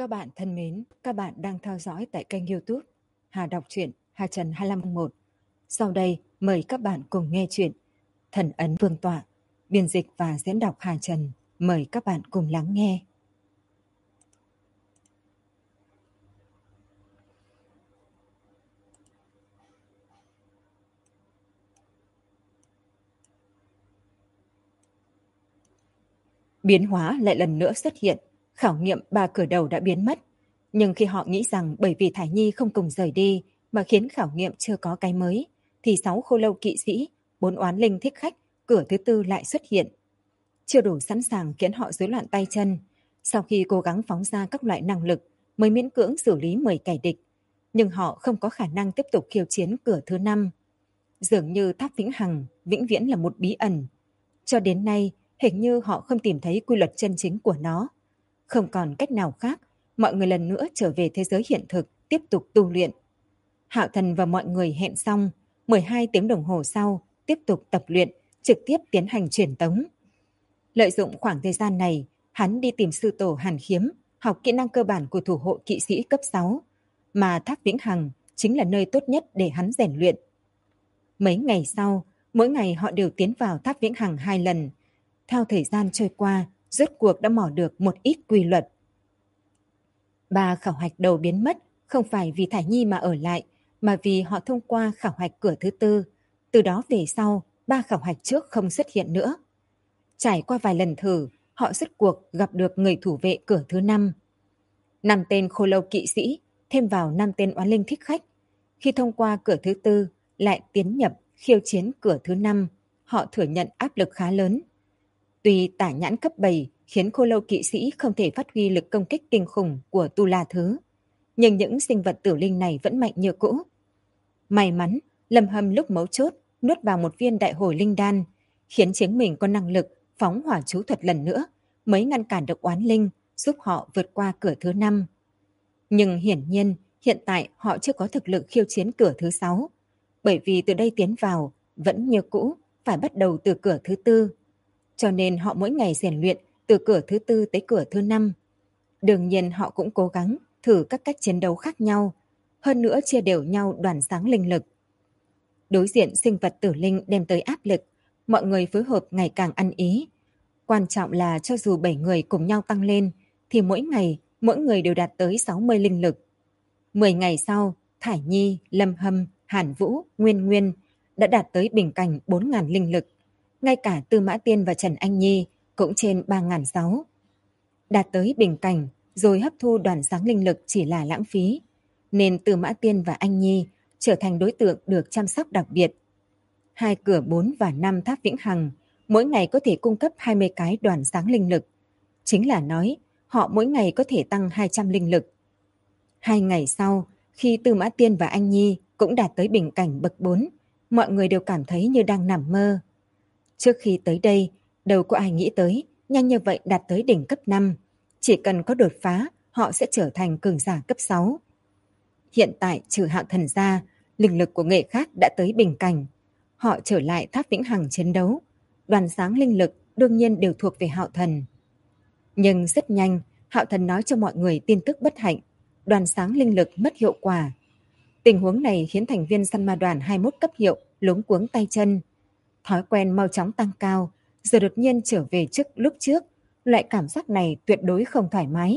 Các bạn thân mến, các bạn đang theo dõi tại kênh YouTube Hà Đọc Truyện Hà Trần 2501. Sau đây, mời các bạn cùng nghe chuyện Thần Ấn Vương Tọa, biên dịch và diễn đọc Hà Trần. Mời các bạn cùng lắng nghe. Biến hóa lại lần nữa xuất hiện, khảo nghiệm 3 cửa đầu đã biến mất. Nhưng khi họ nghĩ rằng bởi vì Thải Nhi không cùng rời đi mà khiến khảo nghiệm chưa có cái mới, thì 6 khô lâu kỵ sĩ, 4 oán linh thích khách, cửa thứ tư lại xuất hiện. Chưa đủ sẵn sàng khiến họ rối loạn tay chân. Sau khi cố gắng phóng ra các loại năng lực mới miễn cưỡng xử lý 10 kẻ địch, nhưng họ không có khả năng tiếp tục khiêu chiến cửa thứ 5. Dường như tháp vĩnh hằng vĩnh viễn là một bí ẩn. Cho đến nay, hình như họ không tìm thấy quy luật chân chính của nó. Không còn cách nào khác, mọi người lần nữa trở về thế giới hiện thực, tiếp tục tu luyện. Hạo Thần và mọi người hẹn xong, 12 tiếng đồng hồ sau, tiếp tục tập luyện, trực tiếp tiến hành truyền tống. Lợi dụng khoảng thời gian này, hắn đi tìm sư tổ Hàn Khiếm, học kỹ năng cơ bản của thủ hộ kỵ sĩ cấp 6, mà tháp vĩnh hằng chính là nơi tốt nhất để hắn rèn luyện. Mấy ngày sau, mỗi ngày họ đều tiến vào tháp vĩnh hằng 2 lần. Theo thời gian trôi qua, rốt cuộc đã mò được một ít quy luật. 3 khảo hạch đầu biến mất, không phải vì Thải Nhi mà ở lại, mà vì họ thông qua khảo hạch cửa thứ tư. Từ đó về sau, 3 khảo hạch trước không xuất hiện nữa. Trải qua vài lần thử, họ rốt cuộc gặp được người thủ vệ cửa thứ 5. 5 tên khô lâu kỵ sĩ, thêm vào 5 tên oán linh thích khách. Khi thông qua cửa thứ tư, lại tiến nhập khiêu chiến cửa thứ 5, họ thừa nhận áp lực khá lớn. Tuy tả nhãn cấp 7 khiến khô lâu kỵ sĩ không thể phát huy lực công kích kinh khủng của Tu La Thứ, nhưng những sinh vật tử linh này vẫn mạnh như cũ. May mắn, Lâm Hâm lúc mấu chốt nuốt vào một viên đại hồi linh đan, khiến chính mình có năng lực phóng hỏa chú thuật lần nữa, mới ngăn cản được oán linh, giúp họ vượt qua cửa thứ 5. Nhưng hiển nhiên, hiện tại họ chưa có thực lực khiêu chiến cửa thứ 6, bởi vì từ đây tiến vào vẫn như cũ, phải bắt đầu từ cửa thứ tư. Cho nên họ mỗi ngày rèn luyện từ cửa thứ tư tới cửa thứ 5. Đương nhiên họ cũng cố gắng thử các cách chiến đấu khác nhau, hơn nữa chia đều nhau đoàn sáng linh lực. Đối diện sinh vật tử linh đem tới áp lực, mọi người phối hợp ngày càng ăn ý. Quan trọng là cho dù 7 người cùng nhau tăng lên, thì mỗi ngày mỗi người đều đạt tới 60 linh lực. 10 ngày sau, Thải Nhi, Lâm Hâm, Hàn Vũ, Nguyên Nguyên đã đạt tới bình cảnh 4.000 linh lực. Ngay cả Tư Mã Tiên và Trần Anh Nhi cũng trên 3.600. Đạt tới bình cảnh rồi hấp thu đoàn sáng linh lực chỉ là lãng phí, nên Tư Mã Tiên và Anh Nhi trở thành đối tượng được chăm sóc đặc biệt. 2 cửa 4 và 5 tháp vĩnh hằng mỗi ngày có thể cung cấp 20 cái đoàn sáng linh lực. Chính là nói họ mỗi ngày có thể tăng 200 linh lực. 2 ngày sau, khi Tư Mã Tiên và Anh Nhi cũng đạt tới bình cảnh bậc 4, mọi người đều cảm thấy như đang nằm mơ. Trước khi tới đây, đâu có ai nghĩ tới nhanh như vậy đạt tới đỉnh cấp 5. Chỉ cần có đột phá, họ sẽ trở thành cường giả cấp 6. Hiện tại trừ Hạo Thần ra, linh lực của nghệ khác đã tới bình cảnh. Họ trở lại tháp vĩnh hằng chiến đấu. Đoàn sáng linh lực đương nhiên đều thuộc về Hạo Thần. Nhưng rất nhanh, Hạo Thần nói cho mọi người tin tức bất hạnh. Đoàn sáng linh lực mất hiệu quả. Tình huống này khiến thành viên săn ma đoàn 21 cấp hiệu luống cuống tay chân. Thói quen mau chóng tăng cao, giờ đột nhiên trở về lúc trước, loại cảm giác này tuyệt đối không thoải mái.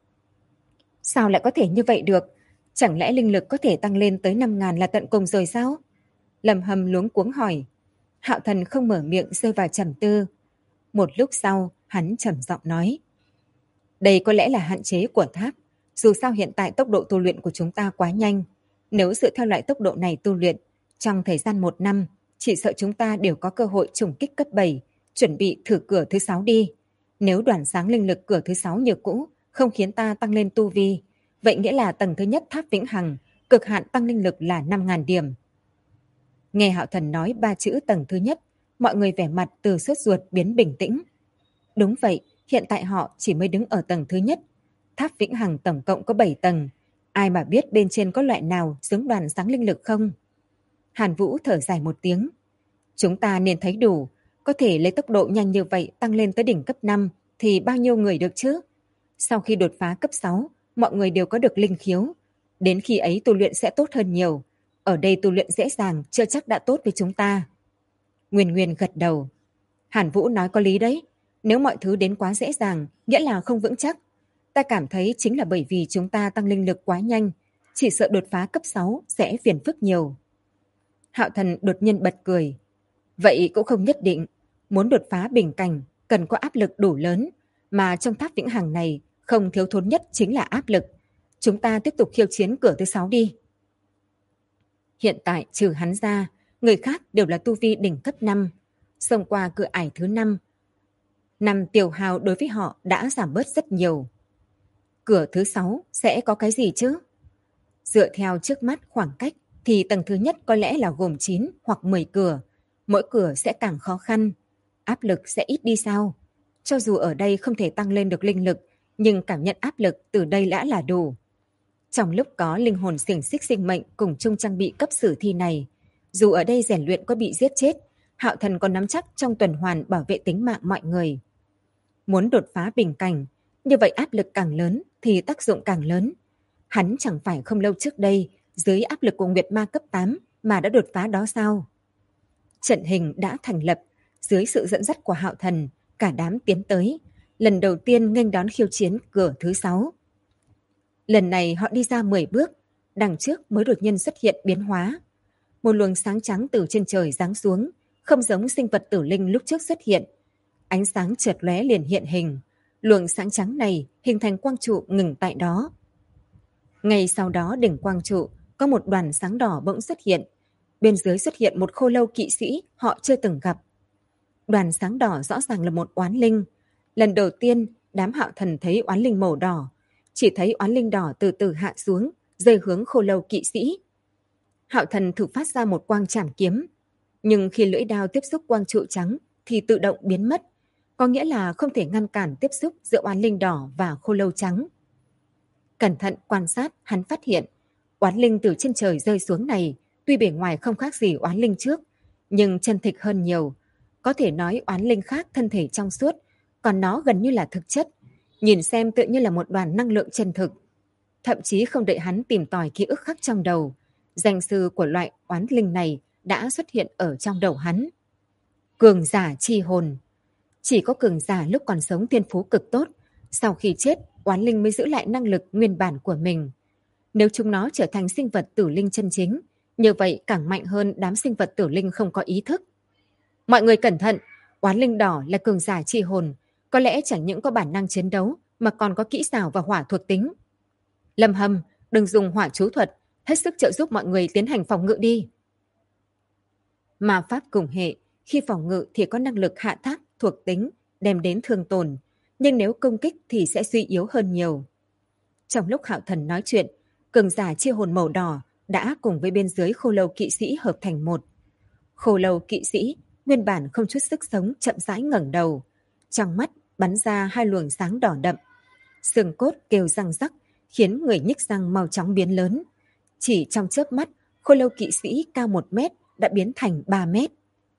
Sao lại có thể như vậy được? Chẳng lẽ linh lực có thể tăng lên tới 5.000 là tận cùng rồi sao? Lâm Hâm luống cuống hỏi. Hạo Thần không mở miệng, rơi vào trầm tư. Một lúc sau, hắn trầm giọng nói. Đây có lẽ là hạn chế của tháp. Dù sao hiện tại tốc độ tu luyện của chúng ta quá nhanh. Nếu dựa theo loại tốc độ này tu luyện, trong thời gian 1 năm, chỉ sợ chúng ta đều có cơ hội trùng kích cấp 7, chuẩn bị thử cửa thứ 6 đi. Nếu đoàn sáng linh lực cửa thứ 6 như cũ, không khiến ta tăng lên tu vi, vậy nghĩa là tầng thứ nhất tháp vĩnh hằng, cực hạn tăng linh lực là 5.000 điểm. Nghe Hạo Thần nói 3 chữ tầng thứ nhất, mọi người vẻ mặt từ sốt ruột biến bình tĩnh. Đúng vậy, hiện tại họ chỉ mới đứng ở tầng thứ nhất. Tháp vĩnh hằng tổng cộng có 7 tầng. Ai mà biết bên trên có loại nào giống đoàn sáng linh lực không? Hàn Vũ thở dài một tiếng. Chúng ta nên thấy đủ, có thể lấy tốc độ nhanh như vậy tăng lên tới đỉnh cấp 5 thì bao nhiêu người được chứ? Sau khi đột phá cấp 6, mọi người đều có được linh khiếu. Đến khi ấy tu luyện sẽ tốt hơn nhiều. Ở đây tu luyện dễ dàng, chưa chắc đã tốt với chúng ta. Nguyên Nguyên gật đầu. Hàn Vũ nói có lý đấy. Nếu mọi thứ đến quá dễ dàng, nghĩa là không vững chắc. Ta cảm thấy chính là bởi vì chúng ta tăng linh lực quá nhanh, chỉ sợ đột phá cấp 6 sẽ phiền phức nhiều. Hạo Thần đột nhiên bật cười. Vậy cũng không nhất định. Muốn đột phá bình cảnh, cần có áp lực đủ lớn. Mà trong tháp vĩnh hằng này, không thiếu thốn nhất chính là áp lực. Chúng ta tiếp tục khiêu chiến cửa thứ 6 đi. Hiện tại trừ hắn ra, người khác đều là tu vi đỉnh cấp 5. Xông qua cửa ải thứ 5. Năm tiểu hào đối với họ đã giảm bớt rất nhiều. Cửa thứ 6 sẽ có cái gì chứ? Dựa theo trước mắt khoảng cách thì tầng thứ nhất có lẽ là gồm 9 hoặc 10 cửa. Mỗi cửa sẽ càng khó khăn. Áp lực sẽ ít đi sao? Cho dù ở đây không thể tăng lên được linh lực, nhưng cảm nhận áp lực từ đây đã là đủ. Trong lúc có linh hồn xiềng xích sinh mệnh cùng chung trang bị cấp sử thi này, dù ở đây rèn luyện có bị giết chết, Hạo Thần còn nắm chắc trong tuần hoàn bảo vệ tính mạng mọi người. Muốn đột phá bình cảnh, như vậy áp lực càng lớn thì tác dụng càng lớn. Hắn chẳng phải không lâu trước đây, dưới áp lực của Nguyệt Ma cấp 8 mà đã đột phá đó sao? Trận hình đã thành lập, dưới sự dẫn dắt của Hạo Thần, cả đám tiến tới, lần đầu tiên nghênh đón khiêu chiến cửa thứ 6. Lần này họ đi ra 10 bước, đằng trước mới đột nhiên xuất hiện biến hóa. Một luồng sáng trắng từ trên trời giáng xuống, không giống sinh vật tử linh lúc trước xuất hiện. Ánh sáng chợt lóe liền hiện hình, luồng sáng trắng này hình thành quang trụ ngừng tại đó. Ngay sau đó đỉnh quang trụ có một đoàn sáng đỏ bỗng xuất hiện, bên dưới xuất hiện một khô lâu kỵ sĩ họ chưa từng gặp. Đoàn sáng đỏ rõ ràng là một oán linh. Lần đầu tiên đám Hạo Thần thấy oán linh màu đỏ, chỉ thấy oán linh đỏ từ từ hạ xuống, rơi hướng khô lâu kỵ sĩ. Hạo Thần thử phát ra một quang trảm kiếm, nhưng khi lưỡi đao tiếp xúc quang trụ trắng thì tự động biến mất, có nghĩa là không thể ngăn cản tiếp xúc giữa oán linh đỏ và khô lâu trắng. Cẩn thận quan sát, hắn phát hiện oán linh từ trên trời rơi xuống này tuy bề ngoài không khác gì oán linh trước, nhưng chân thịt hơn nhiều. Có thể nói oán linh khác thân thể trong suốt, còn nó gần như là thực chất, nhìn xem tự như là một đoàn năng lượng chân thực. Thậm chí không đợi hắn tìm tòi ký ức khắc trong đầu, danh sư của loại oán linh này đã xuất hiện ở trong đầu hắn. Cường giả chi hồn. Chỉ có cường giả lúc còn sống thiên phú cực tốt, sau khi chết, oán linh mới giữ lại năng lực nguyên bản của mình. Nếu chúng nó trở thành sinh vật tử linh chân chính, như vậy càng mạnh hơn đám sinh vật tử linh không có ý thức. Mọi người cẩn thận, oán linh đỏ là cường giả chi hồn, có lẽ chẳng những có bản năng chiến đấu mà còn có kỹ xảo và hỏa thuộc tính. Lâm Hâm, đừng dùng hỏa chú thuật, hết sức trợ giúp mọi người tiến hành phòng ngự đi. Ma pháp cùng hệ, khi phòng ngự thì có năng lực hạ thác thuộc tính, đem đến thương tổn, nhưng nếu công kích thì sẽ suy yếu hơn nhiều. Trong lúc Hạo Thần nói chuyện, cường giả chia hồn màu đỏ đã cùng với bên dưới khô lâu kỵ sĩ hợp thành một. Khô lâu kỵ sĩ nguyên bản không chút sức sống chậm rãi ngẩng đầu, trong mắt bắn ra hai luồng sáng đỏ đậm. Xương cốt kêu răng rắc, khiến người nhích răng mau chóng biến lớn. Chỉ trong chớp mắt, khô lâu kỵ sĩ cao 1 mét đã biến thành 3 mét.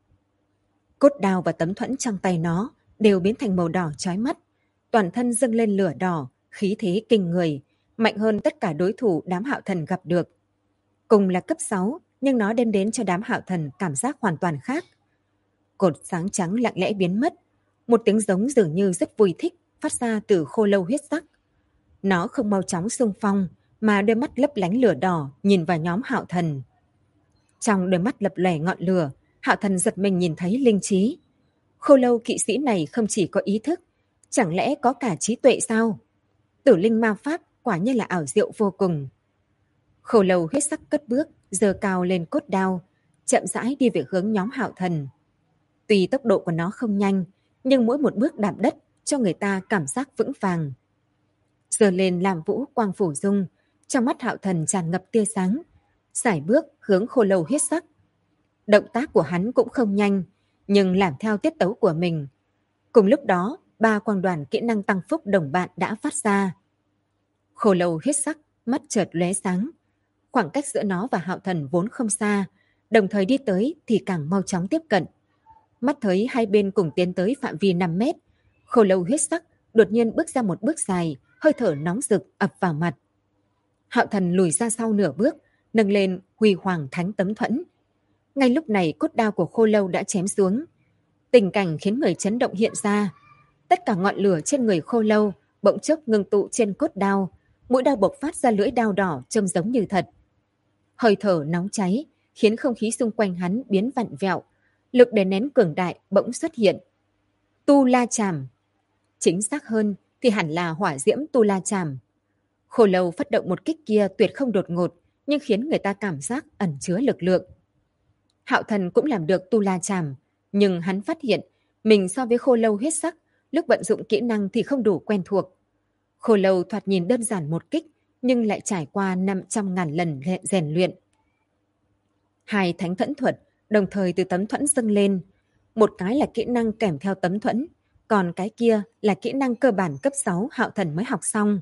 Cốt đao và tấm thuẫn trong tay nó đều biến thành màu đỏ chói mắt. Toàn thân dâng lên lửa đỏ, khí thế kinh người, mạnh hơn tất cả đối thủ đám Hạo Thần gặp được. Cùng là cấp 6, nhưng nó đem đến cho đám Hạo Thần cảm giác hoàn toàn khác. Cột sáng trắng lặng lẽ biến mất, một tiếng giống dường như rất vui thích phát ra từ khô lâu huyết sắc. Nó không mau chóng xung phong, mà đôi mắt lấp lánh lửa đỏ nhìn vào nhóm Hạo Thần. Trong đôi mắt lập lòe ngọn lửa, Hạo Thần giật mình nhìn thấy linh trí. Khô lâu kỵ sĩ này không chỉ có ý thức, chẳng lẽ có cả trí tuệ sao? Tử linh ma pháp quả nhiên là ảo diệu vô cùng. Khô lâu huyết sắc cất bước, giơ cao lên cốt đao, chậm rãi đi về hướng nhóm Hạo Thần. Tuy tốc độ của nó không nhanh, nhưng mỗi một bước đạp đất cho người ta cảm giác vững vàng. Giơ lên làm vũ quang phủ dung, trong mắt Hạo Thần tràn ngập tia sáng, sải bước hướng khô lâu huyết sắc. Động tác của hắn cũng không nhanh, nhưng làm theo tiết tấu của mình. Cùng lúc đó, 3 quang đoàn kỹ năng tăng phúc đồng bạn đã phát ra. Khô lâu huyết sắc, mắt chợt lóe sáng. Khoảng cách giữa nó và Hạo Thần vốn không xa, đồng thời đi tới thì càng mau chóng tiếp cận. Mắt thấy hai bên cùng tiến tới phạm vi 5 mét, khô lâu huyết sắc đột nhiên bước ra một bước dài, hơi thở nóng rực ập vào mặt. Hạo Thần lùi ra sau nửa bước, nâng lên Huy Hoàng Thánh Tấm Thuẫn. Ngay lúc này cốt đao của Khô Lâu đã chém xuống. Tình cảnh khiến người chấn động hiện ra. Tất cả ngọn lửa trên người Khô Lâu bỗng chốc ngưng tụ trên cốt đao, mũi đao bộc phát ra lưỡi đao đỏ trông giống như thật. Hơi thở nóng cháy khiến không khí xung quanh hắn biến vặn vẹo, lực đè nén cường đại bỗng xuất hiện. Tu La Chảm, chính xác hơn thì hẳn là hỏa diễm Tu La Chảm. Khô Lâu phát động một kích kia tuyệt không đột ngột, nhưng khiến người ta cảm giác ẩn chứa lực lượng. Hạo Thần cũng làm được Tu La Chảm, nhưng hắn phát hiện mình so với Khô Lâu huyết sắc, lúc vận dụng kỹ năng thì không đủ quen thuộc. Khô Lâu thoạt nhìn đơn giản một kích, nhưng lại trải qua 500.000 lần rèn luyện. Hai thánh thuẫn thuật đồng thời từ tấm thuẫn dâng lên. Một cái là kỹ năng kèm theo tấm thuẫn, còn cái kia là kỹ năng cơ bản cấp 6 Hạo Thần mới học xong.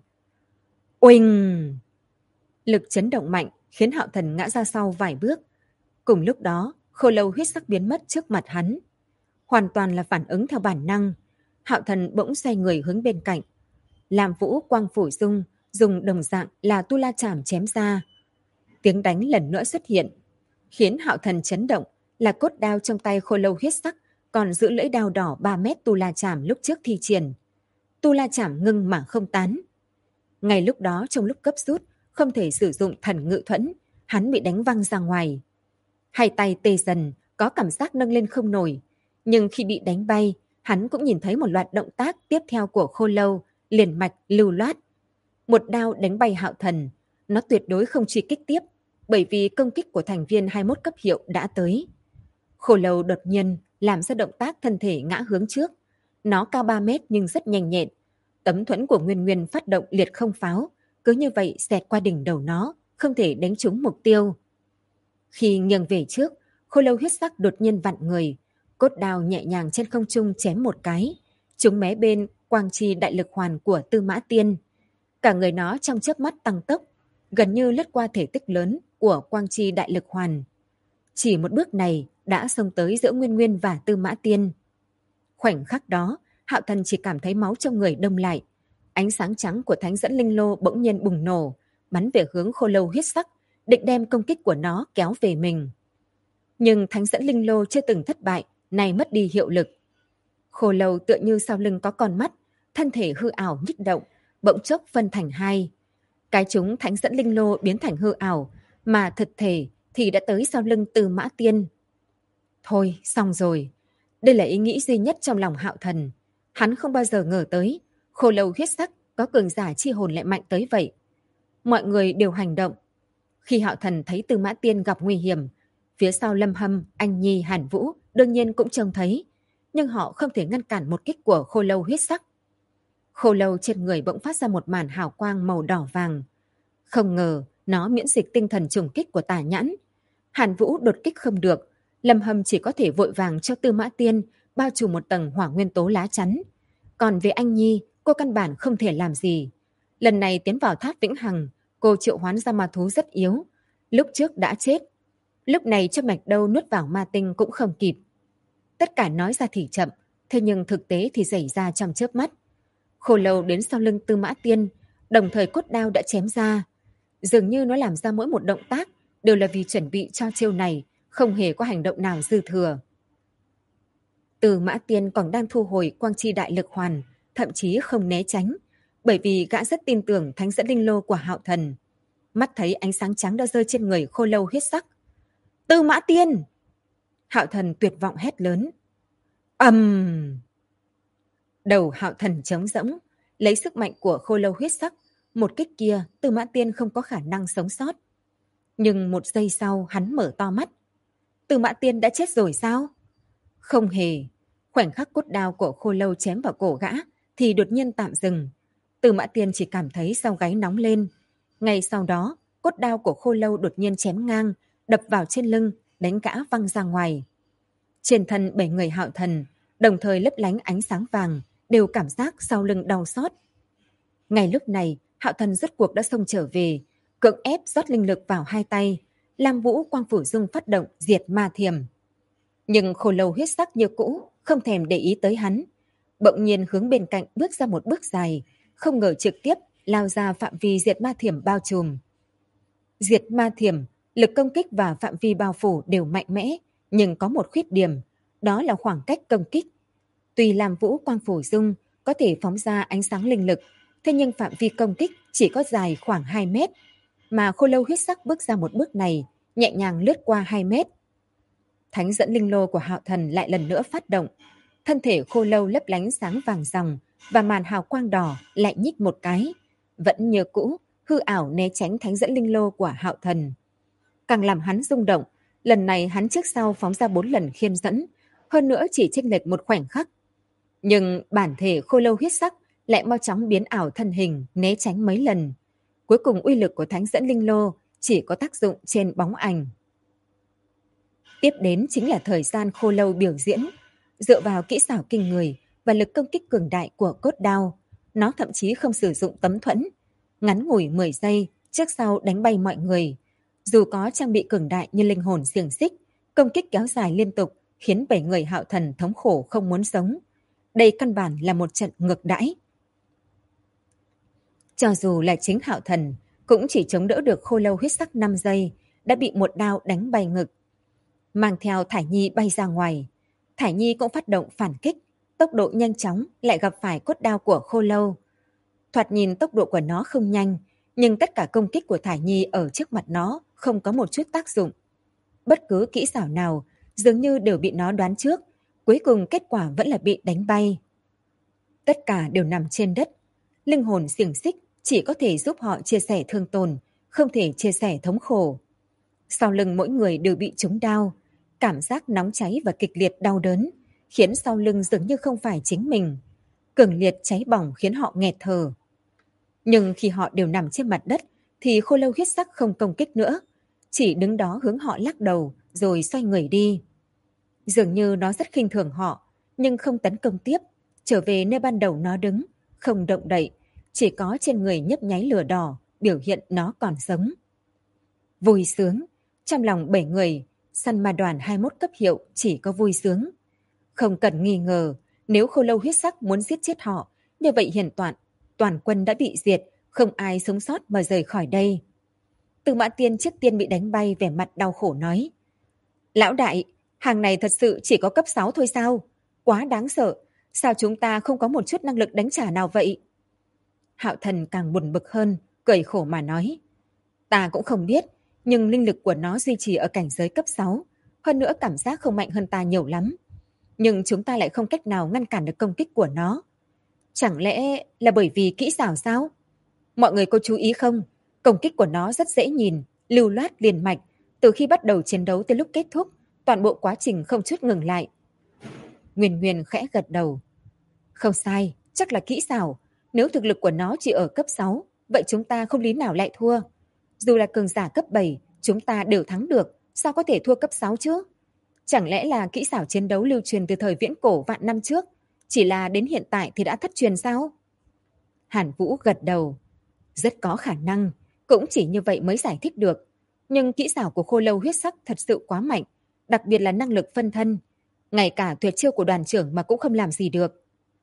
Oanh! Lực chấn động mạnh khiến Hạo Thần ngã ra sau vài bước. Cùng lúc đó, Khô Lâu huyết sắc biến mất trước mặt hắn. Hoàn toàn là phản ứng theo bản năng. Hạo Thần bỗng xoay người hướng bên cạnh. Lam Vũ Quang Phủ Dung dùng đồng dạng là Tu La Chảm chém ra. Tiếng đánh lần nữa xuất hiện, khiến Hạo Thần chấn động là cốt đao trong tay Khô Lâu huyết sắc còn giữ lưỡi đao đỏ 3 mét Tu La Chảm lúc trước thi triển. Tu La Chảm ngưng mà không tán. Ngay lúc đó trong lúc cấp rút, không thể sử dụng thần ngự thuẫn, hắn bị đánh văng ra ngoài. Hai tay tê dần, có cảm giác nâng lên không nổi. Nhưng khi bị đánh bay, hắn cũng nhìn thấy một loạt động tác tiếp theo của Khô Lâu, liền mạch, lưu loát. Một đao đánh bay Hạo Thần, nó tuyệt đối không truy kích tiếp, bởi vì công kích của thành viên 21 cấp hiệu đã tới. Khô Lâu đột nhiên làm ra động tác thân thể ngã hướng trước. Nó cao 3 mét nhưng rất nhanh nhẹn. Tấm thuẫn của Nguyên Nguyên phát động liệt không pháo, cứ như vậy xẹt qua đỉnh đầu nó, không thể đánh trúng mục tiêu. Khi nghiêng về trước, Khô Lâu huyết sắc đột nhiên vặn người, cốt đao nhẹ nhàng trên không trung chém một cái, trúng mé bên quang chi đại lực hoàn của Tư Mã Tiên. Cả người nó trong chớp mắt tăng tốc, gần như lướt qua thể tích lớn của quang chi đại lực hoàn. Chỉ một bước này đã xông tới giữa Nguyên Nguyên và Tư Mã Tiên. Khoảnh khắc đó, Hạo Thần chỉ cảm thấy máu trong người đông lại. Ánh sáng trắng của Thánh Dẫn Linh Lô bỗng nhiên bùng nổ, bắn về hướng Khô Lâu huyết sắc, định đem công kích của nó kéo về mình. Nhưng Thánh Dẫn Linh Lô chưa từng thất bại, nay mất đi hiệu lực. Khô Lâu tựa như sau lưng có con mắt, thân thể hư ảo nhích động, bỗng chốc phân thành hai. Cái chúng Thánh Dẫn Linh Lô biến thành hư ảo, mà thực thể thì đã tới sau lưng Tư Mã Tiên. Thôi, xong rồi. Đây là ý nghĩ duy nhất trong lòng Hạo Thần. Hắn không bao giờ ngờ tới, Khô Lâu huyết sắc có cường giả chi hồn lại mạnh tới vậy. Mọi người đều hành động. Khi Hạo Thần thấy Tư Mã Tiên gặp nguy hiểm, phía sau Lâm Hâm, Anh Nhi, Hàn Vũ đương nhiên cũng trông thấy, nhưng họ không thể ngăn cản một kích của Khô Lâu huyết sắc. Khô Lâu trên người bỗng phát ra một màn hào quang màu đỏ vàng. Không ngờ nó miễn dịch tinh thần trùng kích của Tà Nhãn. Hàn Vũ đột kích không được, Lâm Hâm chỉ có thể vội vàng cho Tư Mã Tiên bao trùm một tầng hỏa nguyên tố lá chắn. Còn về Anh Nhi, cô căn bản không thể làm gì. Lần này tiến vào tháp vĩnh hằng, cô triệu hoán ra ma thú rất yếu. Lúc trước đã chết. Lúc này cho mạch đâu nuốt vào ma tinh cũng không kịp. Tất cả nói ra thì chậm, thế nhưng thực tế thì xảy ra trong chớp mắt. Khô Lâu đến sau lưng Tư Mã Tiên, đồng thời cốt đao đã chém ra. Dường như nó làm ra mỗi một động tác đều là vì chuẩn bị cho chiêu này, không hề có hành động nào dư thừa. Tư Mã Tiên còn đang thu hồi quang chi đại lực hoàn, thậm chí không né tránh, bởi vì gã rất tin tưởng Thánh Dẫn Linh Lô của Hạo Thần. Mắt thấy ánh sáng trắng đã rơi trên người Khô Lâu huyết sắc. Tư Mã Tiên! Hạo Thần tuyệt vọng hét lớn. Đầu Hạo Thần trống rỗng, lấy sức mạnh của Khô Lâu huyết sắc, một kích kia Tư Mã Tiên không có khả năng sống sót. Nhưng một giây sau hắn mở to mắt. Tư Mã Tiên đã chết rồi sao? Không hề. Khoảnh khắc cốt đao của Khô Lâu chém vào cổ gã thì đột nhiên tạm dừng. Tư Mã Tiên chỉ cảm thấy sau gáy nóng lên. Ngay sau đó, cốt đao của Khô Lâu đột nhiên chém ngang, đập vào trên lưng, đánh gã văng ra ngoài. Trên thân 7 người Hạo Thần, đồng thời lấp lánh ánh sáng vàng, đều cảm giác sau lưng đau xót. Ngay lúc này, Hạo Thần rốt cuộc đã xông trở về, cưỡng ép rót linh lực vào hai tay. Lam Vũ Quang Phủ Dung phát động diệt ma thiềm. Nhưng Khô Lâu huyết sắc như cũ, không thèm để ý tới hắn. bỗng nhiên hướng bên cạnh bước ra một bước dài, không ngờ trực tiếp lao ra phạm vi diệt ma thiểm bao trùm. Diệt ma thiểm, lực công kích và phạm vi bao phủ đều mạnh mẽ, nhưng có một khuyết điểm, đó là khoảng cách công kích. Tuy Lam Vũ Quang Phổ Dung có thể phóng ra ánh sáng linh lực, thế nhưng phạm vi công kích chỉ có dài khoảng 2 mét, mà Khô Lâu huyết sắc bước ra một bước này, nhẹ nhàng lướt qua 2 mét. Thánh dẫn linh lô của Hạo Thần lại lần nữa phát động, thân thể Khô Lâu lấp lánh sáng vàng ròng và màn hào quang đỏ lại nhích một cái, vẫn như cũ, hư ảo né tránh thánh dẫn linh lô của Hạo Thần. Càng làm hắn rung động, lần này hắn trước sau phóng ra 4 lần khiên dẫn, hơn nữa chỉ chênh lệch một khoảnh khắc. Nhưng bản thể Khô Lâu huyết sắc lại mau chóng biến ảo thân hình, né tránh mấy lần. Cuối cùng uy lực của thánh dẫn linh lô chỉ có tác dụng trên bóng ảnh. Tiếp đến chính là thời gian Khô Lâu biểu diễn. Dựa vào kỹ xảo kinh người và lực công kích cường đại của cốt đao, nó thậm chí không sử dụng tấm thuẫn. Ngắn ngủi 10 giây, trước sau đánh bay mọi người. Dù có trang bị cường đại như linh hồn xiềng xích, công kích kéo dài liên tục khiến 7 người Hạo Thần thống khổ không muốn sống. Đây căn bản là một trận ngược đãi. Cho dù là chính Hạo Thần, cũng chỉ chống đỡ được Khô Lâu huyết sắc 5 giây, đã bị một đao đánh bay ngực. Mang theo Thải Nhi bay ra ngoài. Thải Nhi cũng phát động phản kích, tốc độ nhanh chóng lại gặp phải cốt đao của Khô Lâu. Thoạt nhìn tốc độ của nó không nhanh, nhưng tất cả công kích của Thải Nhi ở trước mặt nó không có một chút tác dụng. Bất cứ kỹ xảo nào dường như đều bị nó đoán trước, cuối cùng kết quả vẫn là bị đánh bay. Tất cả đều nằm trên đất. Linh hồn xiềng xích chỉ có thể giúp họ chia sẻ thương tổn, không thể chia sẻ thống khổ. Sau lưng mỗi người đều bị trúng đao, cảm giác nóng cháy và kịch liệt đau đớn, khiến sau lưng dường như không phải chính mình. Cường liệt cháy bỏng khiến họ nghẹt thở. Nhưng khi họ đều nằm trên mặt đất, thì Khô Lâu huyết sắc không công kích nữa, chỉ đứng đó hướng họ lắc đầu rồi xoay người đi. Dường như nó rất khinh thường họ, nhưng không tấn công tiếp, trở về nơi ban đầu nó đứng, không động đậy, chỉ có trên người nhấp nháy lửa đỏ, biểu hiện nó còn sống. Vui sướng, trong lòng 7 người, săn ma đoàn 21 cấp hiệu chỉ có vui sướng. Không cần nghi ngờ, nếu Khô Lâu huyết sắc muốn giết chết họ, như vậy hiển toàn quân đã bị diệt, không ai sống sót mà rời khỏi đây. Từ Mã Tiên trước tiên bị đánh bay, vẻ mặt đau khổ nói: Lão đại, hàng này thật sự chỉ có cấp 6 thôi sao? Quá đáng sợ, sao chúng ta không có một chút năng lực đánh trả nào vậy? Hạo Thần càng buồn bực hơn, cười khổ mà nói: Ta cũng không biết, nhưng linh lực của nó duy trì ở cảnh giới cấp 6, hơn nữa cảm giác không mạnh hơn ta nhiều lắm. Nhưng chúng ta lại không cách nào ngăn cản được công kích của nó. Chẳng lẽ là bởi vì kỹ xảo sao? Mọi người có chú ý không? Công kích của nó rất dễ nhìn, lưu loát liền mạch, từ khi bắt đầu chiến đấu tới lúc kết thúc, toàn bộ quá trình không chút ngừng lại. Nguyên Nguyên khẽ gật đầu. Không sai, chắc là kỹ xảo. Nếu thực lực của nó chỉ ở cấp 6, vậy chúng ta không lý nào lại thua. Dù là cường giả cấp 7, chúng ta đều thắng được, sao có thể thua cấp 6 chứ? Chẳng lẽ là kỹ xảo chiến đấu lưu truyền từ thời viễn cổ vạn năm trước, chỉ là đến hiện tại thì đã thất truyền sao? Hàn Vũ gật đầu. Rất có khả năng, cũng chỉ như vậy mới giải thích được. Nhưng kỹ xảo của Khô Lâu huyết sắc thật sự quá mạnh, đặc biệt là năng lực phân thân. Ngay cả tuyệt chiêu của đoàn trưởng mà cũng không làm gì được.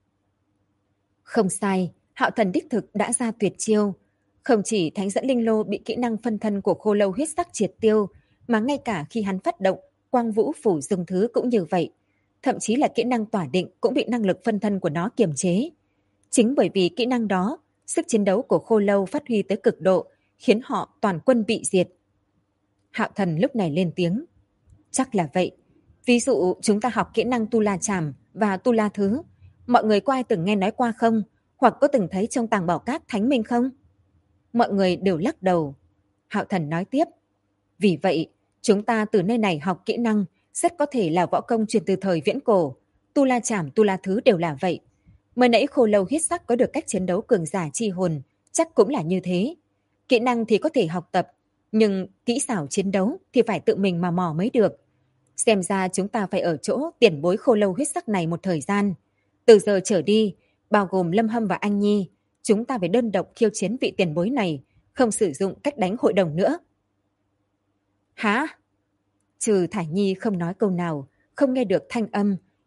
Không sai, Hạo Thần đích thực đã ra tuyệt chiêu. Không chỉ thánh dẫn linh lô bị kỹ năng phân thân của Khô Lâu huyết sắc triệt tiêu, mà ngay cả khi hắn phát động Quang Vũ Phủ Dung Thứ cũng như vậy. Thậm chí là kỹ năng tỏa định cũng bị năng lực phân thân của nó kiềm chế. Chính bởi vì kỹ năng đó, sức chiến đấu của Khô Lâu phát huy tới cực độ, khiến họ toàn quân bị diệt. Hạo Thần lúc này lên tiếng. Chắc là vậy. Ví dụ chúng ta học kỹ năng Tu La Chảm và Tu La Thứ, mọi người có ai từng nghe nói qua không? Hoặc có từng thấy trong tàng bảo cát thánh minh không? Mọi người đều lắc đầu. Hạo Thần nói tiếp. Vì vậy, chúng ta từ nơi này học kỹ năng rất có thể là võ công truyền từ thời viễn cổ. Tu La Chảm, Tu La Thứ đều là vậy. Mới nãy Khô Lâu huyết sắc có được cách chiến đấu cường giả chi hồn, chắc cũng là như thế. Kỹ năng thì có thể học tập, nhưng kỹ xảo chiến đấu thì phải tự mình mà mò mới được. Xem ra chúng ta phải ở chỗ tiền bối Khô Lâu huyết sắc này một thời gian. Từ giờ trở đi, bao gồm Lâm Hâm và Anh Nhi, chúng ta phải đơn độc khiêu chiến vị tiền bối này, không sử dụng cách đánh hội đồng nữa. Hả? Trừ Thải Nhi không nói câu nào, không nghe được thanh âm,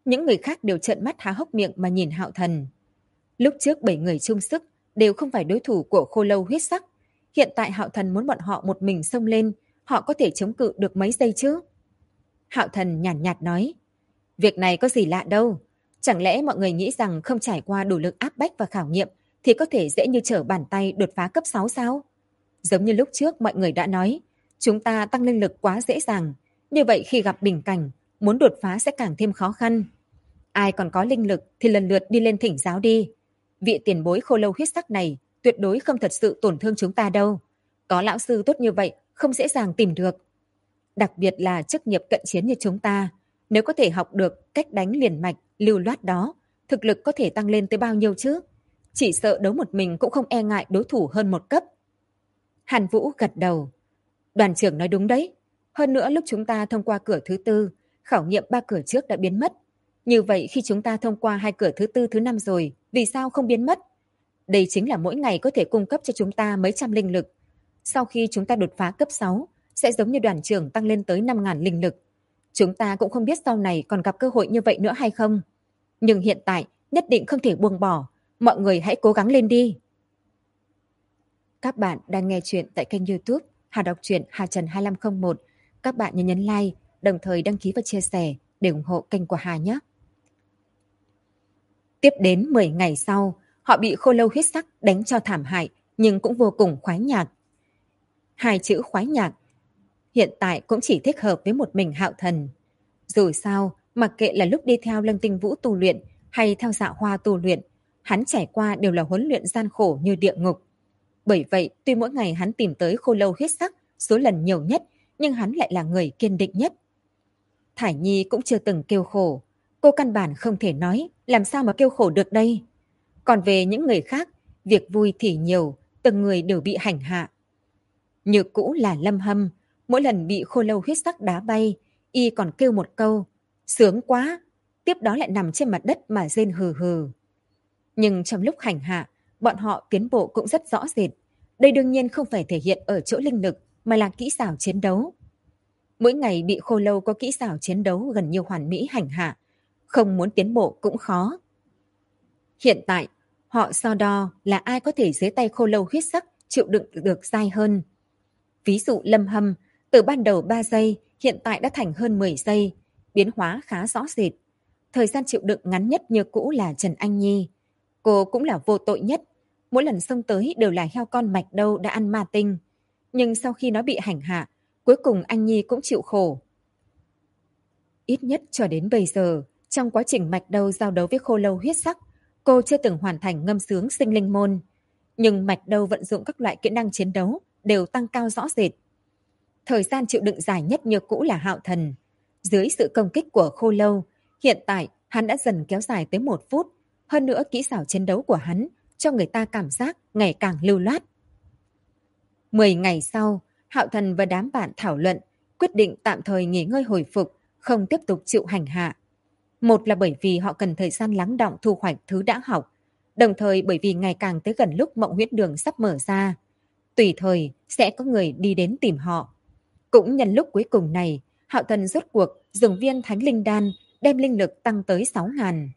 Những người khác đều trợn mắt há hốc miệng mà nhìn Hạo Thần. Lúc trước 7 người chung sức đều không phải đối thủ của Khô Lâu huyết sắc. Hiện tại Hạo Thần muốn bọn họ một mình xông lên, họ có thể chống cự được mấy giây chứ? Hạo Thần nhàn nhạt nói, việc này có gì lạ đâu. Chẳng lẽ mọi người nghĩ rằng không trải qua đủ lực áp bách và khảo nghiệm thì có thể dễ như trở bàn tay đột phá cấp 6 sao? Giống như lúc trước mọi người đã nói, chúng ta tăng linh lực quá dễ dàng. Như vậy khi gặp bình cảnh, muốn đột phá sẽ càng thêm khó khăn. Ai còn có linh lực thì lần lượt đi lên thỉnh giáo đi. Vị tiền bối Khô Lâu huyết sắc này tuyệt đối không thật sự tổn thương chúng ta đâu. Có lão sư tốt như vậy không dễ dàng tìm được. Đặc biệt là chức nghiệp cận chiến như chúng ta, nếu có thể học được cách đánh liền mạch, lưu loát đó, thực lực có thể tăng lên tới bao nhiêu chứ? Chỉ sợ đấu một mình cũng không e ngại đối thủ hơn một cấp. Hàn Vũ gật đầu. Đoàn trưởng nói đúng đấy. Hơn nữa lúc chúng ta thông qua cửa thứ tư, khảo nghiệm 3 cửa trước đã biến mất. Như vậy khi chúng ta thông qua 2 cửa thứ tư thứ năm rồi, vì sao không biến mất? Đây chính là mỗi ngày có thể cung cấp cho chúng ta mấy trăm linh lực. Sau khi chúng ta đột phá cấp 6, sẽ giống như đoàn trưởng tăng lên tới 5.000 linh lực. Chúng ta cũng không biết sau này còn gặp cơ hội như vậy nữa hay không. Nhưng hiện tại nhất định không thể buông bỏ. Mọi người hãy cố gắng lên đi. Các bạn đang nghe chuyện tại kênh YouTube Hà Đọc truyện Hà Trần 2501. Các bạn nhớ nhấn like, đồng thời đăng ký và chia sẻ để ủng hộ kênh của Hà nhé. Tiếp đến 10 ngày sau, họ bị Khô Lâu huyết sắc đánh cho thảm hại, nhưng cũng vô cùng khoái nhạc. 2 chữ khoái nhạc hiện tại cũng chỉ thích hợp với một mình Hạo Thần. Dù sao, mặc kệ là lúc đi theo Lân Tinh Vũ tu luyện hay theo Dạ Hoa tu luyện, hắn trải qua đều là huấn luyện gian khổ như địa ngục. Bởi vậy, tuy mỗi ngày hắn tìm tới Khô Lâu huyết sắc số lần nhiều nhất, nhưng hắn lại là người kiên định nhất. Thải Nhi cũng chưa từng kêu khổ. Cô căn bản không thể nói, làm sao mà kêu khổ được đây. Còn về những người khác, việc vui thì nhiều, từng người đều bị hành hạ. Như cũ là Lâm Hâm, mỗi lần bị Khô Lâu huyết sắc đá bay, y còn kêu một câu, sướng quá, tiếp đó lại nằm trên mặt đất mà rên hừ hừ. Nhưng trong lúc hành hạ, bọn họ tiến bộ cũng rất rõ rệt. Đây đương nhiên không phải thể hiện ở chỗ linh lực, mà là kỹ xảo chiến đấu. Mỗi ngày bị Khô Lâu có kỹ xảo chiến đấu gần như hoàn mỹ hành hạ, không muốn tiến bộ cũng khó. Hiện tại, họ so đo là ai có thể dưới tay Khô Lâu huyết sắc chịu đựng được dai hơn. Ví dụ Lâm Hâm, từ ban đầu 3 giây, hiện tại đã thành hơn 10 giây, biến hóa khá rõ rệt. Thời gian chịu đựng ngắn nhất như cũ là Trần Anh Nhi. Cô cũng là vô tội nhất, mỗi lần xông tới đều là heo con mạch đâu đã ăn ma tinh. Nhưng sau khi nó bị hành hạ, cuối cùng Anh Nhi cũng chịu khổ. Ít nhất cho đến bây giờ, trong quá trình mạch đâu giao đấu với Khô Lâu huyết sắc, cô chưa từng hoàn thành ngâm sướng sinh linh môn. Nhưng mạch đâu vận dụng các loại kỹ năng chiến đấu đều tăng cao rõ rệt. Thời gian chịu đựng dài nhất như cũ là Hạo Thần. Dưới sự công kích của Khô Lâu, hiện tại hắn đã dần kéo dài tới 1 phút. Hơn nữa kỹ xảo chiến đấu của hắn cho người ta cảm giác ngày càng lưu loát. 10 ngày sau, Hạo Thần và đám bạn thảo luận, quyết định tạm thời nghỉ ngơi hồi phục, không tiếp tục chịu hành hạ. Một là bởi vì họ cần thời gian lắng đọng thu hoạch thứ đã học, đồng thời bởi vì ngày càng tới gần lúc Mộng Huyễn Đường sắp mở ra. Tùy thời sẽ có người đi đến tìm họ. Cũng nhân lúc cuối cùng này, Hạo Thần rốt cuộc dùng viên Thánh Linh Đan đem linh lực tăng tới 6.000.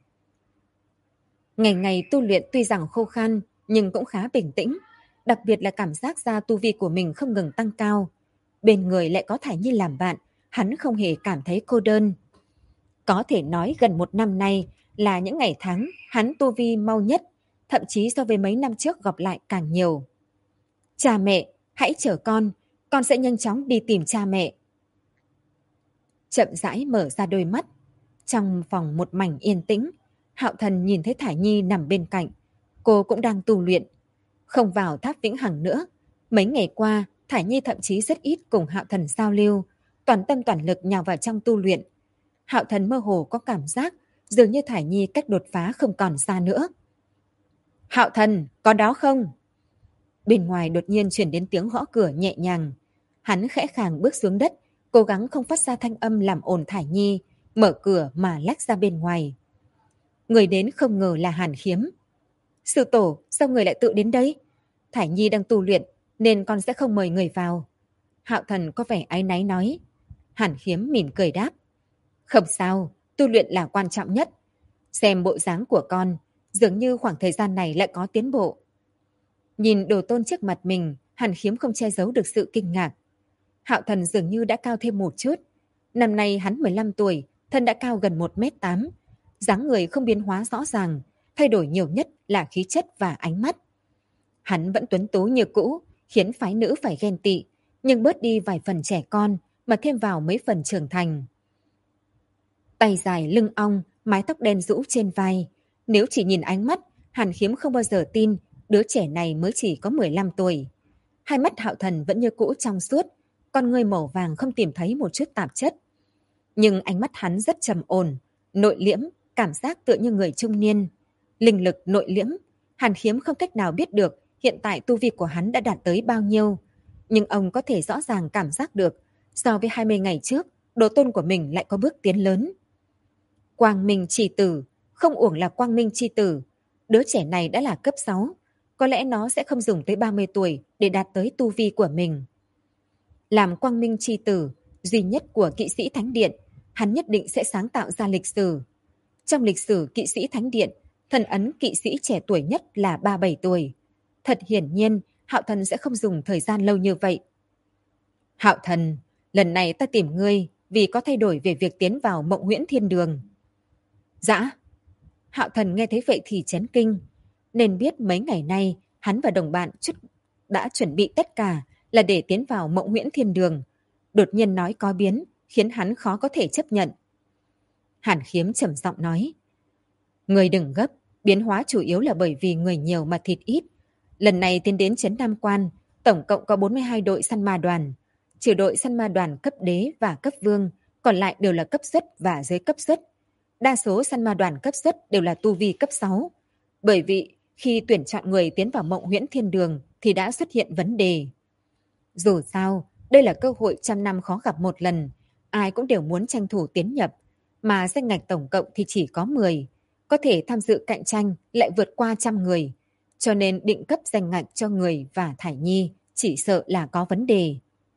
Ngày ngày tu luyện tuy rằng khô khan nhưng cũng khá bình tĩnh, đặc biệt là cảm giác ra tu vi của mình không ngừng tăng cao. Bên người lại có Thải Nhi làm bạn, hắn không hề cảm thấy cô đơn. Có thể nói gần 1 năm nay là những ngày tháng hắn tu vi mau nhất, thậm chí so với mấy năm trước gặp lại càng nhiều. Cha mẹ, hãy chờ con sẽ nhanh chóng đi tìm cha mẹ. Chậm rãi mở ra đôi mắt. Trong phòng một mảnh yên tĩnh, Hạo Thần nhìn thấy Thải Nhi nằm bên cạnh. Cô cũng đang tu luyện. Không vào tháp Vĩnh Hằng nữa. Mấy ngày qua, Thải Nhi thậm chí rất ít cùng Hạo Thần giao lưu, toàn tâm toàn lực nhào vào trong tu luyện. Hạo Thần mơ hồ có cảm giác dường như Thải Nhi cách đột phá không còn xa nữa. Hạo Thần, có đó không? Bên ngoài đột nhiên chuyển đến tiếng gõ cửa nhẹ nhàng. Hắn khẽ khàng bước xuống đất, cố gắng không phát ra thanh âm làm ồn Thải Nhi, mở cửa mà lách ra bên ngoài. Người đến không ngờ là Hàn Khiếm. Sư tổ, sao người lại tự đến đây? Thải Nhi đang tu luyện, nên con sẽ không mời người vào. Hạo Thần có vẻ áy náy nói. Hàn Khiếm mỉm cười đáp. Không sao, tu luyện là quan trọng nhất. Xem bộ dáng của con, dường như khoảng thời gian này lại có tiến bộ. Nhìn Đồ Tôn trước mặt mình, Hàn Khiếm không che giấu được sự kinh ngạc. Hạo Thần dường như đã cao thêm một chút. Năm nay hắn 15 tuổi, thân đã cao gần 1m8. Dáng người không biến hóa rõ ràng, thay đổi nhiều nhất là khí chất và ánh mắt. Hắn vẫn tuấn tú như cũ, khiến phái nữ phải ghen tị, nhưng bớt đi vài phần trẻ con mà thêm vào mấy phần trưởng thành. Tay dài lưng ong, mái tóc đen rũ trên vai. Nếu chỉ nhìn ánh mắt, Hàn Khiếm không bao giờ tin đứa trẻ này mới chỉ có 15 tuổi. Hai mắt Hạo Thần vẫn như cũ trong suốt, con ngươi màu vàng không tìm thấy một chút tạp chất. Nhưng ánh mắt hắn rất trầm ổn, nội liễm, cảm giác tựa như người trung niên. Linh lực nội liễm, Hàn Khiếm không cách nào biết được hiện tại tu vi của hắn đã đạt tới bao nhiêu. Nhưng ông có thể rõ ràng cảm giác được, so với 20 ngày trước, Đồ Tôn của mình lại có bước tiến lớn. Quang Minh Chi Tử, không uổng là Quang Minh Chi Tử. Đứa trẻ này đã là cấp 6, có lẽ nó sẽ không dùng tới 30 tuổi để đạt tới tu vi của mình. Làm Quang Minh Chi Tử, duy nhất của kỵ sĩ Thánh Điện, hắn nhất định sẽ sáng tạo ra lịch sử. Trong lịch sử kỵ sĩ Thánh Điện, thần ấn kỵ sĩ trẻ tuổi nhất là 37 tuổi. Thật hiển nhiên, Hạo Thần sẽ không dùng thời gian lâu như vậy. Hạo Thần, lần này ta tìm ngươi vì có thay đổi về việc tiến vào Mộng Huyễn Thiên Đường. Dã! Hạo Thần nghe thấy vậy thì chấn kinh. Nên biết mấy ngày nay, hắn và đồng bạn đã chuẩn bị tất cả là để tiến vào Mộng Huyễn Thiên Đường. Đột nhiên nói có biến, khiến hắn khó có thể chấp nhận. Hàn Khiếm trầm giọng nói. Người đừng gấp, biến hóa chủ yếu là bởi vì người nhiều mà thịt ít. Lần này tiến đến Trấn Nam Quan, tổng cộng có 42 đội săn ma đoàn. Trừ đội săn ma đoàn cấp đế và cấp vương, còn lại đều là cấp xuất và dưới cấp xuất. Đa số săn ma đoàn cấp xuất đều là tu vi cấp 6. Bởi vì khi tuyển chọn người tiến vào Mộng Huyễn Thiên Đường thì đã xuất hiện vấn đề. Dù sao, đây là cơ hội trăm năm khó gặp một lần. Ai cũng đều muốn tranh thủ tiến nhập, mà danh ngạch tổng cộng thì chỉ có 10. Có thể tham dự cạnh tranh lại vượt qua 100 người. Cho nên định cấp danh ngạch cho người và Thải Nhi chỉ sợ là có vấn đề.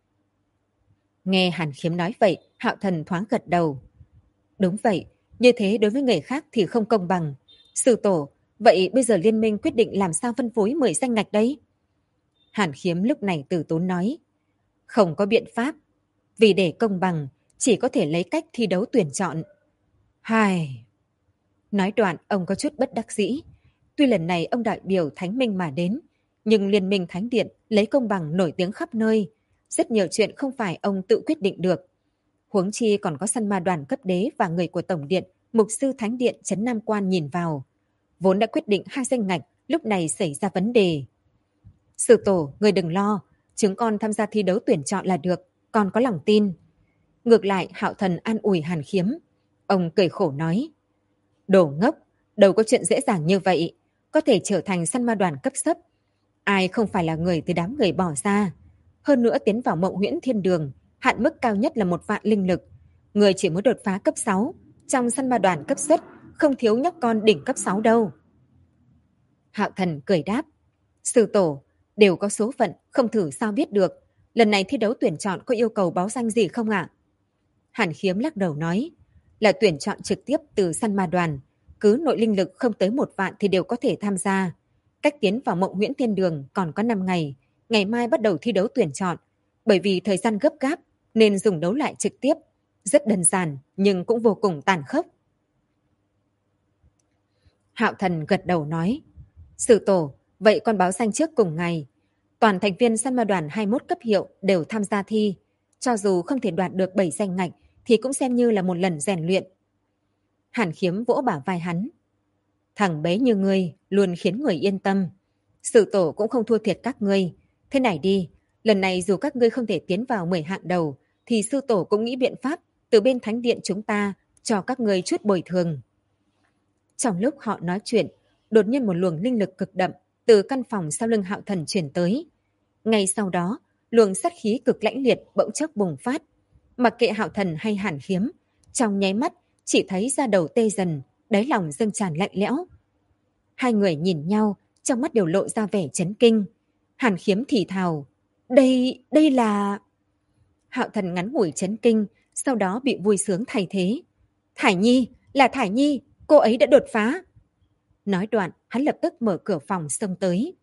Nghe Hàn Khiếm nói vậy, Hạo Thần thoáng gật đầu. Đúng vậy, như thế đối với người khác thì không công bằng. Sư tổ, vậy bây giờ liên minh quyết định làm sao phân phối 10 danh ngạch đấy? Hàn Khiếm lúc này từ tốn nói. Không có biện pháp. Vì để công bằng, chỉ có thể lấy cách thi đấu tuyển chọn. Hai. Nói đoạn, ông có chút bất đắc dĩ. Tuy lần này ông đại biểu Thánh Minh mà đến, nhưng Liên minh Thánh Điện lấy công bằng nổi tiếng khắp nơi. Rất nhiều chuyện không phải ông tự quyết định được. Huống chi còn có săn ma đoàn cấp đế và người của Tổng Điện, Mục sư Thánh Điện Trấn Nam Quan nhìn vào. Vốn đã quyết định 2 danh ngạch, lúc này xảy ra vấn đề. Sư tổ, người đừng lo, chúng con tham gia thi đấu tuyển chọn là được, con có lòng tin. Ngược lại, Hạo Thần an ủi Hàn Khiếm. Ông cười khổ nói. Đồ ngốc, đâu có chuyện dễ dàng như vậy, có thể trở thành săn ma đoàn cấp sấp. Ai không phải là người từ đám người bỏ ra. Hơn nữa tiến vào Mộng Huyễn Thiên Đường, hạn mức cao nhất là 1 vạn linh lực. Người chỉ mới đột phá cấp 6, trong săn ma đoàn cấp xuất, không thiếu nhóc con đỉnh cấp 6 đâu. Hạo Thần cười đáp. Sư tổ, đều có số phận, không thử sao biết được. Lần này thi đấu tuyển chọn có yêu cầu báo danh gì không ạ? Hàn Khiếm lắc đầu nói. Là tuyển chọn trực tiếp từ săn ma đoàn. Cứ nội linh lực không tới 1 vạn thì đều có thể tham gia. Cách tiến vào Mộng Huyễn Thiên Đường còn có 5 ngày. Ngày mai bắt đầu thi đấu tuyển chọn. Bởi vì thời gian gấp gáp nên dùng đấu lại trực tiếp. Rất đơn giản nhưng cũng vô cùng tàn khốc. Hạo Thần gật đầu nói. Sư tổ, vậy con báo danh trước cùng ngày. Toàn thành viên săn ma đoàn 21 cấp hiệu đều tham gia thi. Cho dù không thể đoạt được 7 danh ngạch thì cũng xem như là một lần rèn luyện. Hàn Khiếm vỗ bả vai hắn. Thằng bé như ngươi luôn khiến người yên tâm. Sư tổ cũng không thua thiệt các ngươi. Thế này đi, lần này dù các ngươi không thể tiến vào 10 hạng đầu thì sư tổ cũng nghĩ biện pháp từ bên Thánh Điện chúng ta cho các ngươi chút bồi thường. Trong lúc họ nói chuyện, đột nhiên một luồng linh lực cực đậm từ căn phòng sau lưng Hạo Thần chuyển tới. Ngay sau đó, luồng sát khí cực lãnh liệt bỗng chốc bùng phát. Mặc kệ Hạo Thần hay Hàn Khiếm, trong nháy mắt chỉ thấy da đầu tê dần, đáy lòng dâng tràn lạnh lẽo. Hai người nhìn nhau, trong mắt đều lộ ra vẻ chấn kinh. Hàn Khiếm thì thào, đây là... Hạo Thần ngắn ngủi chấn kinh, sau đó bị vui sướng thay thế. Thải Nhi, là Thải Nhi, cô ấy đã đột phá. Nói đoạn, hắn lập tức mở cửa phòng xông tới.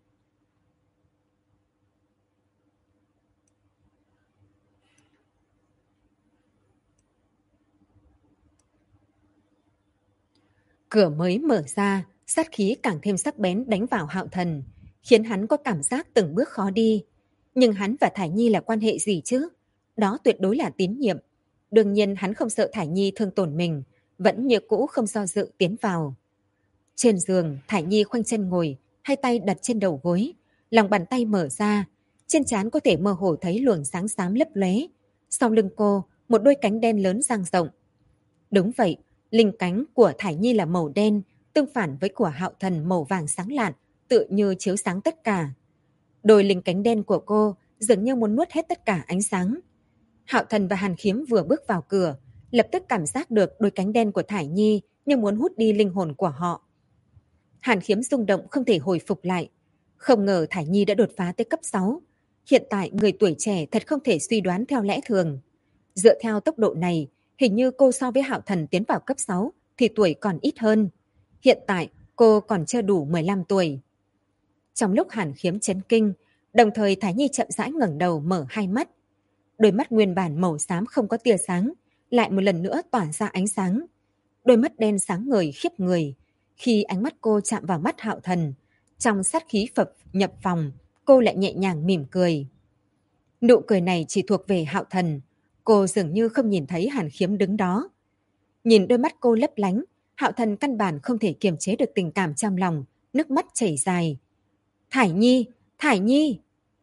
Cửa mới mở ra, sát khí càng thêm sắc bén đánh vào Hạo Thần, khiến hắn có cảm giác từng bước khó đi. Nhưng hắn và Thải Nhi là quan hệ gì chứ? Đó tuyệt đối là tín nhiệm. Đương nhiên hắn không sợ Thải Nhi thương tổn mình, vẫn như cũ không do dự tiến vào. Trên giường, Thải Nhi khoanh chân ngồi, hai tay đặt trên đầu gối, lòng bàn tay mở ra, trên trán có thể mơ hồ thấy luồng sáng xám lấp lóe. Sau lưng cô, một đôi cánh đen lớn dang rộng. Đúng vậy, linh cánh của Thải Nhi là màu đen, tương phản với của Hạo Thần màu vàng sáng lạn, tự như chiếu sáng tất cả. Đôi linh cánh đen của cô dường như muốn nuốt hết tất cả ánh sáng. Hạo Thần và Hàn Khiếm vừa bước vào cửa, lập tức cảm giác được đôi cánh đen của Thải Nhi như muốn hút đi linh hồn của họ. Hàn Khiếm rung động không thể hồi phục lại. Không ngờ Thải Nhi đã đột phá tới cấp 6. Hiện tại người tuổi trẻ thật không thể suy đoán theo lẽ thường. Dựa theo tốc độ này, hình như cô so với Hạo Thần tiến vào cấp 6 thì tuổi còn ít hơn. Hiện tại cô còn chưa đủ 15 tuổi. Trong lúc Hàn Khiếm chấn kinh, đồng thời Thải Nhi chậm rãi ngẩng đầu mở hai mắt. Đôi mắt nguyên bản màu xám không có tia sáng, lại một lần nữa tỏa ra ánh sáng. Đôi mắt đen sáng ngời khiếp người. Khi ánh mắt cô chạm vào mắt Hạo Thần, trong sát khí phập nhập phòng, cô lại nhẹ nhàng mỉm cười. Nụ cười này chỉ thuộc về Hạo Thần. Cô dường như không nhìn thấy Hàn Khiếm đứng đó. Nhìn đôi mắt cô lấp lánh, Hạo Thần căn bản không thể kiềm chế được tình cảm trong lòng, nước mắt chảy dài. Thải Nhi, Thải Nhi!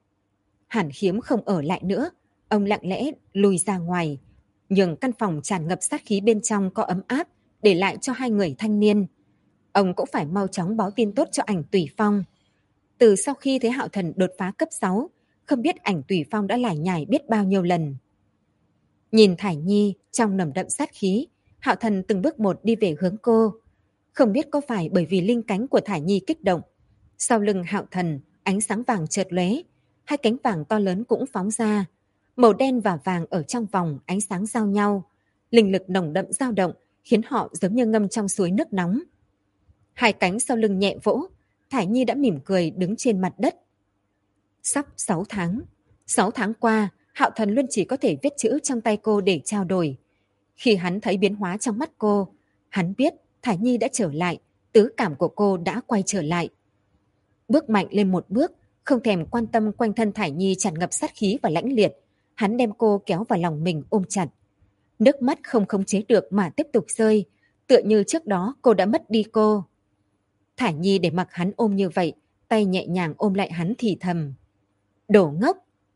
Hàn Khiếm không ở lại nữa, ông lặng lẽ lùi ra ngoài, nhường căn phòng tràn ngập sát khí bên trong có ấm áp, để lại cho hai người thanh niên. Ông cũng phải mau chóng báo tin tốt cho Ảnh Tùy Phong. Từ sau khi thấy Hạo Thần đột phá cấp 6, không biết Ảnh Tùy Phong đã lải nhải biết bao nhiêu lần. Nhìn Thải Nhi trong nồng đậm sát khí, Hạo Thần từng bước một đi về hướng cô. Không biết có phải bởi vì linh cánh của Thải Nhi kích động. Sau lưng Hạo Thần, ánh sáng vàng chợt lóe, hai cánh vàng to lớn cũng phóng ra. Màu đen và vàng ở trong vòng ánh sáng giao nhau. Linh lực nồng đậm dao động, khiến họ giống như ngâm trong suối nước nóng. Hai cánh sau lưng nhẹ vỗ, Thải Nhi đã mỉm cười đứng trên mặt đất. Sắp 6 tháng. 6 tháng qua, Hạo Thần luôn chỉ có thể viết chữ trong tay cô để trao đổi. Khi hắn thấy biến hóa trong mắt cô, hắn biết Thải Nhi đã trở lại, tứ cảm của cô đã quay trở lại. Bước mạnh lên một bước, không thèm quan tâm quanh thân Thải Nhi tràn ngập sát khí và lãnh liệt, hắn đem cô kéo vào lòng mình ôm chặt. Nước mắt không khống chế được mà tiếp tục rơi, tựa như trước đó cô đã mất đi cô. Thải Nhi để mặc hắn ôm như vậy, tay nhẹ nhàng ôm lại hắn thì thầm. Đồ ngốc!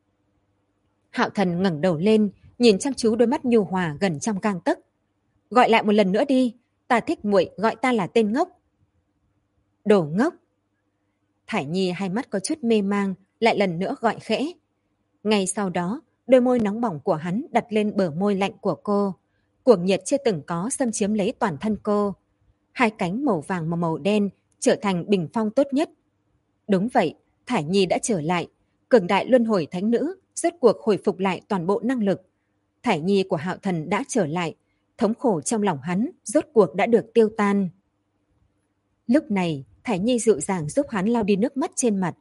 Hạo Thần ngẩng đầu lên, nhìn chăm chú đôi mắt nhu hòa gần trong gang tấc. Gọi lại một lần nữa đi, ta thích muội gọi ta là tên ngốc. Đồ ngốc! Thải Nhi hai mắt có chút mê mang, lại lần nữa gọi khẽ. Ngay sau đó, đôi môi nóng bỏng của hắn đặt lên bờ môi lạnh của cô. Cuồng nhiệt chưa từng có xâm chiếm lấy toàn thân cô. Hai cánh màu vàng và màu đen trở thành bình phong tốt nhất. Đúng vậy, Thải Nhi đã trở lại. Cường đại luân hồi thánh nữ, rốt cuộc hồi phục lại toàn bộ năng lực. Thải Nhi của Hạo Thần đã trở lại. Thống khổ trong lòng hắn rốt cuộc đã được tiêu tan. Lúc này, Thải Nhi dịu dàng giúp hắn lau đi nước mắt trên mặt.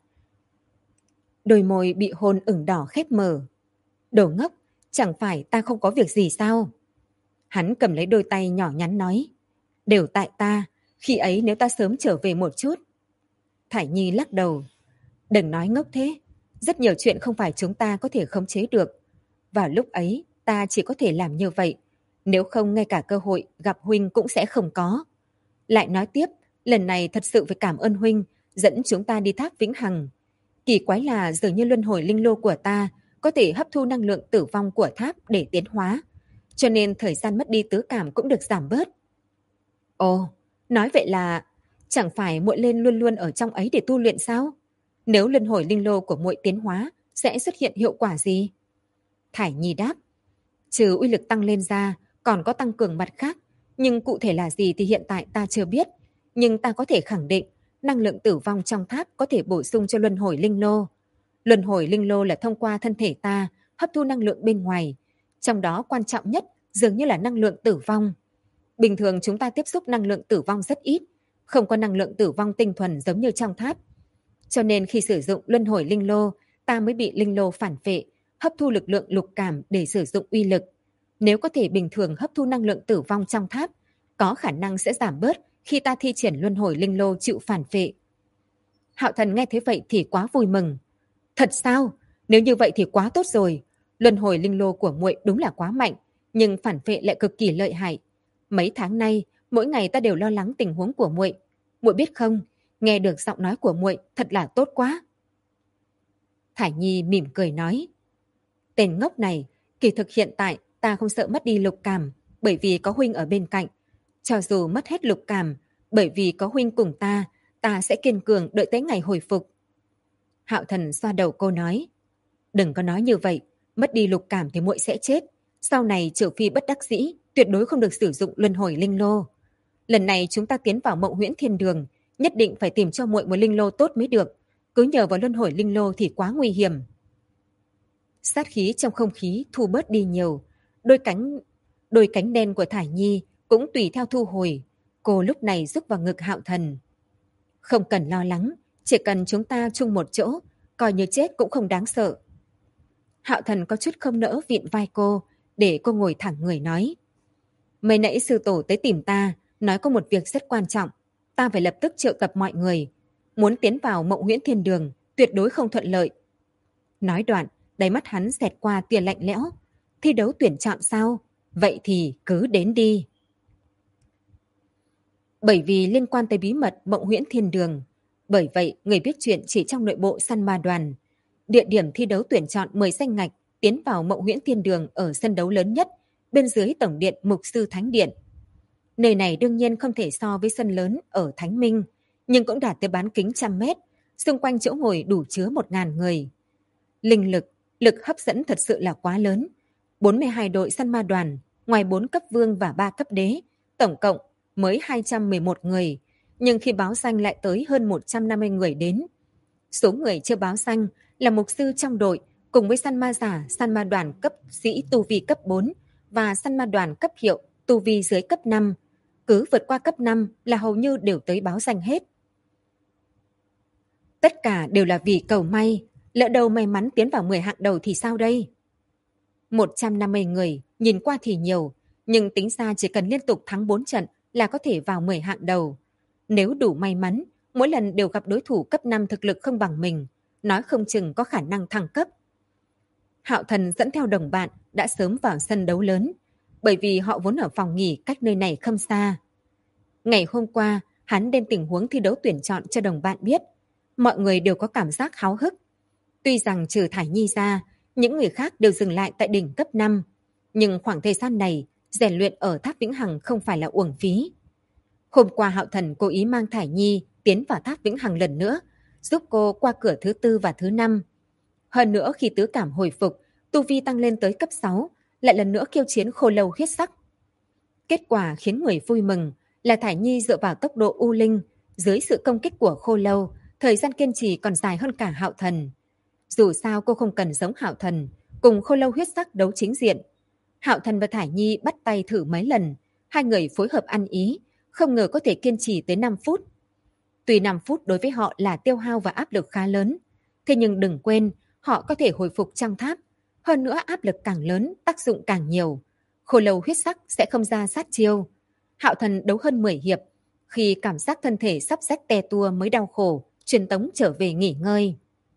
Đôi môi bị hôn ửng đỏ khép mở. Đồ ngốc, chẳng phải ta không có việc gì sao? Hắn cầm lấy đôi tay nhỏ nhắn nói. Đều tại ta, khi ấy nếu ta sớm trở về một chút. Thải Nhi lắc đầu. Đừng nói ngốc thế, rất nhiều chuyện không phải chúng ta có thể khống chế được. Vào lúc ấy, ta chỉ có thể làm như vậy. Nếu không ngay cả cơ hội gặp huynh cũng sẽ không có. Lại nói tiếp, lần này thật sự phải cảm ơn huynh, dẫn chúng ta đi tháp Vĩnh Hằng. Kỳ quái là dường như luân hồi linh lô của ta có thể hấp thu năng lượng tử vong của tháp để tiến hóa. Cho nên thời gian mất đi tứ cảm cũng được giảm bớt. Ồ, nói vậy là chẳng phải muội lên luôn luôn ở trong ấy để tu luyện sao? Nếu luân hồi linh lô của muội tiến hóa, sẽ xuất hiện hiệu quả gì? Thải Nhi đáp. Trừ uy lực tăng lên ra, còn có tăng cường mặt khác. Nhưng cụ thể là gì thì hiện tại ta chưa biết. Nhưng ta có thể khẳng định, năng lượng tử vong trong tháp có thể bổ sung cho luân hồi linh lô. Luân hồi linh lô là thông qua thân thể ta, hấp thu năng lượng bên ngoài. Trong đó quan trọng nhất dường như là năng lượng tử vong. Bình thường chúng ta tiếp xúc năng lượng tử vong rất ít, không có năng lượng tử vong tinh thuần giống như trong tháp. Cho nên khi sử dụng luân hồi linh lô, ta mới bị linh lô phản phệ, hấp thu lực lượng lục cảm để sử dụng uy lực. Nếu có thể bình thường hấp thu năng lượng tử vong trong tháp, có khả năng sẽ giảm bớt khi ta thi triển luân hồi linh lô chịu phản phệ. Hạo Thần nghe thế vậy thì quá vui mừng. Thật sao? Nếu như vậy thì quá tốt rồi. Luân hồi linh lô của muội đúng là quá mạnh, nhưng phản phệ lại cực kỳ lợi hại. Mấy tháng nay, mỗi ngày ta đều lo lắng tình huống của muội. Muội biết không, nghe được giọng nói của muội thật là tốt quá. Thải Nhi mỉm cười nói. Tên ngốc này, kỳ thực hiện tại ta không sợ mất đi lục cảm, bởi vì có huynh ở bên cạnh. Cho dù mất hết lục cảm, bởi vì có huynh cùng ta sẽ kiên cường đợi tới ngày hồi phục. Hạo Thần xoa đầu cô nói. Đừng có nói như vậy, mất đi lục cảm thì muội sẽ chết. Sau này trừ phi bất đắc dĩ, tuyệt đối không được sử dụng luân hồi linh lô. Lần này chúng ta tiến vào Mộng Huyễn Thiên Đường, nhất định phải tìm cho muội một linh lô tốt mới được. Cứ nhờ vào luân hồi linh lô thì quá nguy hiểm. Sát khí trong không khí thu bớt đi nhiều. Đôi cánh đen của Thải Nhi cũng tùy theo thu hồi. Cô lúc này rúc vào ngực Hạo Thần. Không cần lo lắng, chỉ cần chúng ta chung một chỗ, coi như chết cũng không đáng sợ. Hạo Thần có chút không nỡ vịn vai cô, để cô ngồi thẳng người nói. Mới nãy sư tổ tới tìm ta, nói có một việc rất quan trọng. Ta phải lập tức triệu tập mọi người. Muốn tiến vào Mộng Huyễn Thiên Đường, tuyệt đối không thuận lợi. Nói đoạn, đáy mắt hắn xẹt qua tia lạnh lẽo. Thi đấu tuyển chọn sao? Vậy thì cứ đến đi. Bởi vì liên quan tới bí mật Mộng Huyễn Thiên Đường, bởi vậy người biết chuyện chỉ trong nội bộ săn ma đoàn. Địa điểm thi đấu tuyển chọn 10 danh ngạch tiến vào Mộng Huyễn Thiên Đường ở sân đấu lớn nhất, bên dưới tổng điện Mục Sư Thánh Điện. Nơi này đương nhiên không thể so với sân lớn ở Thánh Minh, nhưng cũng đạt tới bán kính 100 mét, xung quanh chỗ ngồi đủ chứa 1.000 người. Linh lực, lực hấp dẫn thật sự là quá lớn. 42 đội săn ma đoàn, ngoài 4 cấp vương và 3 cấp đế, tổng cộng mới 211 người, nhưng khi báo danh lại tới hơn 150 người đến. Số người chưa báo danh là mục sư trong đội, cùng với săn ma giả, săn ma đoàn cấp sĩ tu vi cấp 4 và săn ma đoàn cấp hiệu tu vi dưới cấp 5. Cứ vượt qua cấp 5 là hầu như đều tới báo danh hết. Tất cả đều là vì cầu may, lỡ đâu may mắn tiến vào 10 hạng đầu thì sao đây? 150 người, nhìn qua thì nhiều, nhưng tính ra chỉ cần liên tục thắng 4 trận là có thể vào 10 hạng đầu. Nếu đủ may mắn, mỗi lần đều gặp đối thủ cấp 5 thực lực không bằng mình, nói không chừng có khả năng thăng cấp. Hạo Thần dẫn theo đồng bạn đã sớm vào sân đấu lớn, bởi vì họ vốn ở phòng nghỉ cách nơi này không xa. Ngày hôm qua, hắn đem tình huống thi đấu tuyển chọn cho đồng bạn biết. Mọi người đều có cảm giác háo hức. Tuy rằng trừ Thải Nhi ra, những người khác đều dừng lại tại đỉnh cấp 5. Nhưng khoảng thời gian này, rèn luyện ở Tháp Vĩnh Hằng không phải là uổng phí. Hôm qua Hạo Thần cố ý mang Thải Nhi tiến vào Tháp Vĩnh Hằng lần nữa, giúp cô qua cửa thứ 4 và thứ 5. Hơn nữa khi tứ cảm hồi phục, tu vi tăng lên tới cấp 6, lại lần nữa khiêu chiến Khô Lâu huyết sắc. Kết quả khiến người vui mừng là Thải Nhi dựa vào tốc độ u linh, dưới sự công kích của Khô Lâu, thời gian kiên trì còn dài hơn cả Hạo Thần. Dù sao cô không cần giống Hạo Thần, cùng Khô Lâu huyết sắc đấu chính diện. Hạo Thần và Thải Nhi bắt tay thử mấy lần, hai người phối hợp ăn ý, không ngờ có thể kiên trì tới 5 phút. Tuy 5 phút đối với họ là tiêu hao và áp lực khá lớn, thế nhưng đừng quên, họ có thể hồi phục trong tháp. Hơn nữa áp lực càng lớn, tác dụng càng nhiều. Khô Lâu huyết sắc sẽ không ra sát chiêu. Hạo Thần đấu hơn 10 hiệp, khi cảm giác thân thể sắp rách te tua mới đau khổ, truyền tống trở về nghỉ ngơi.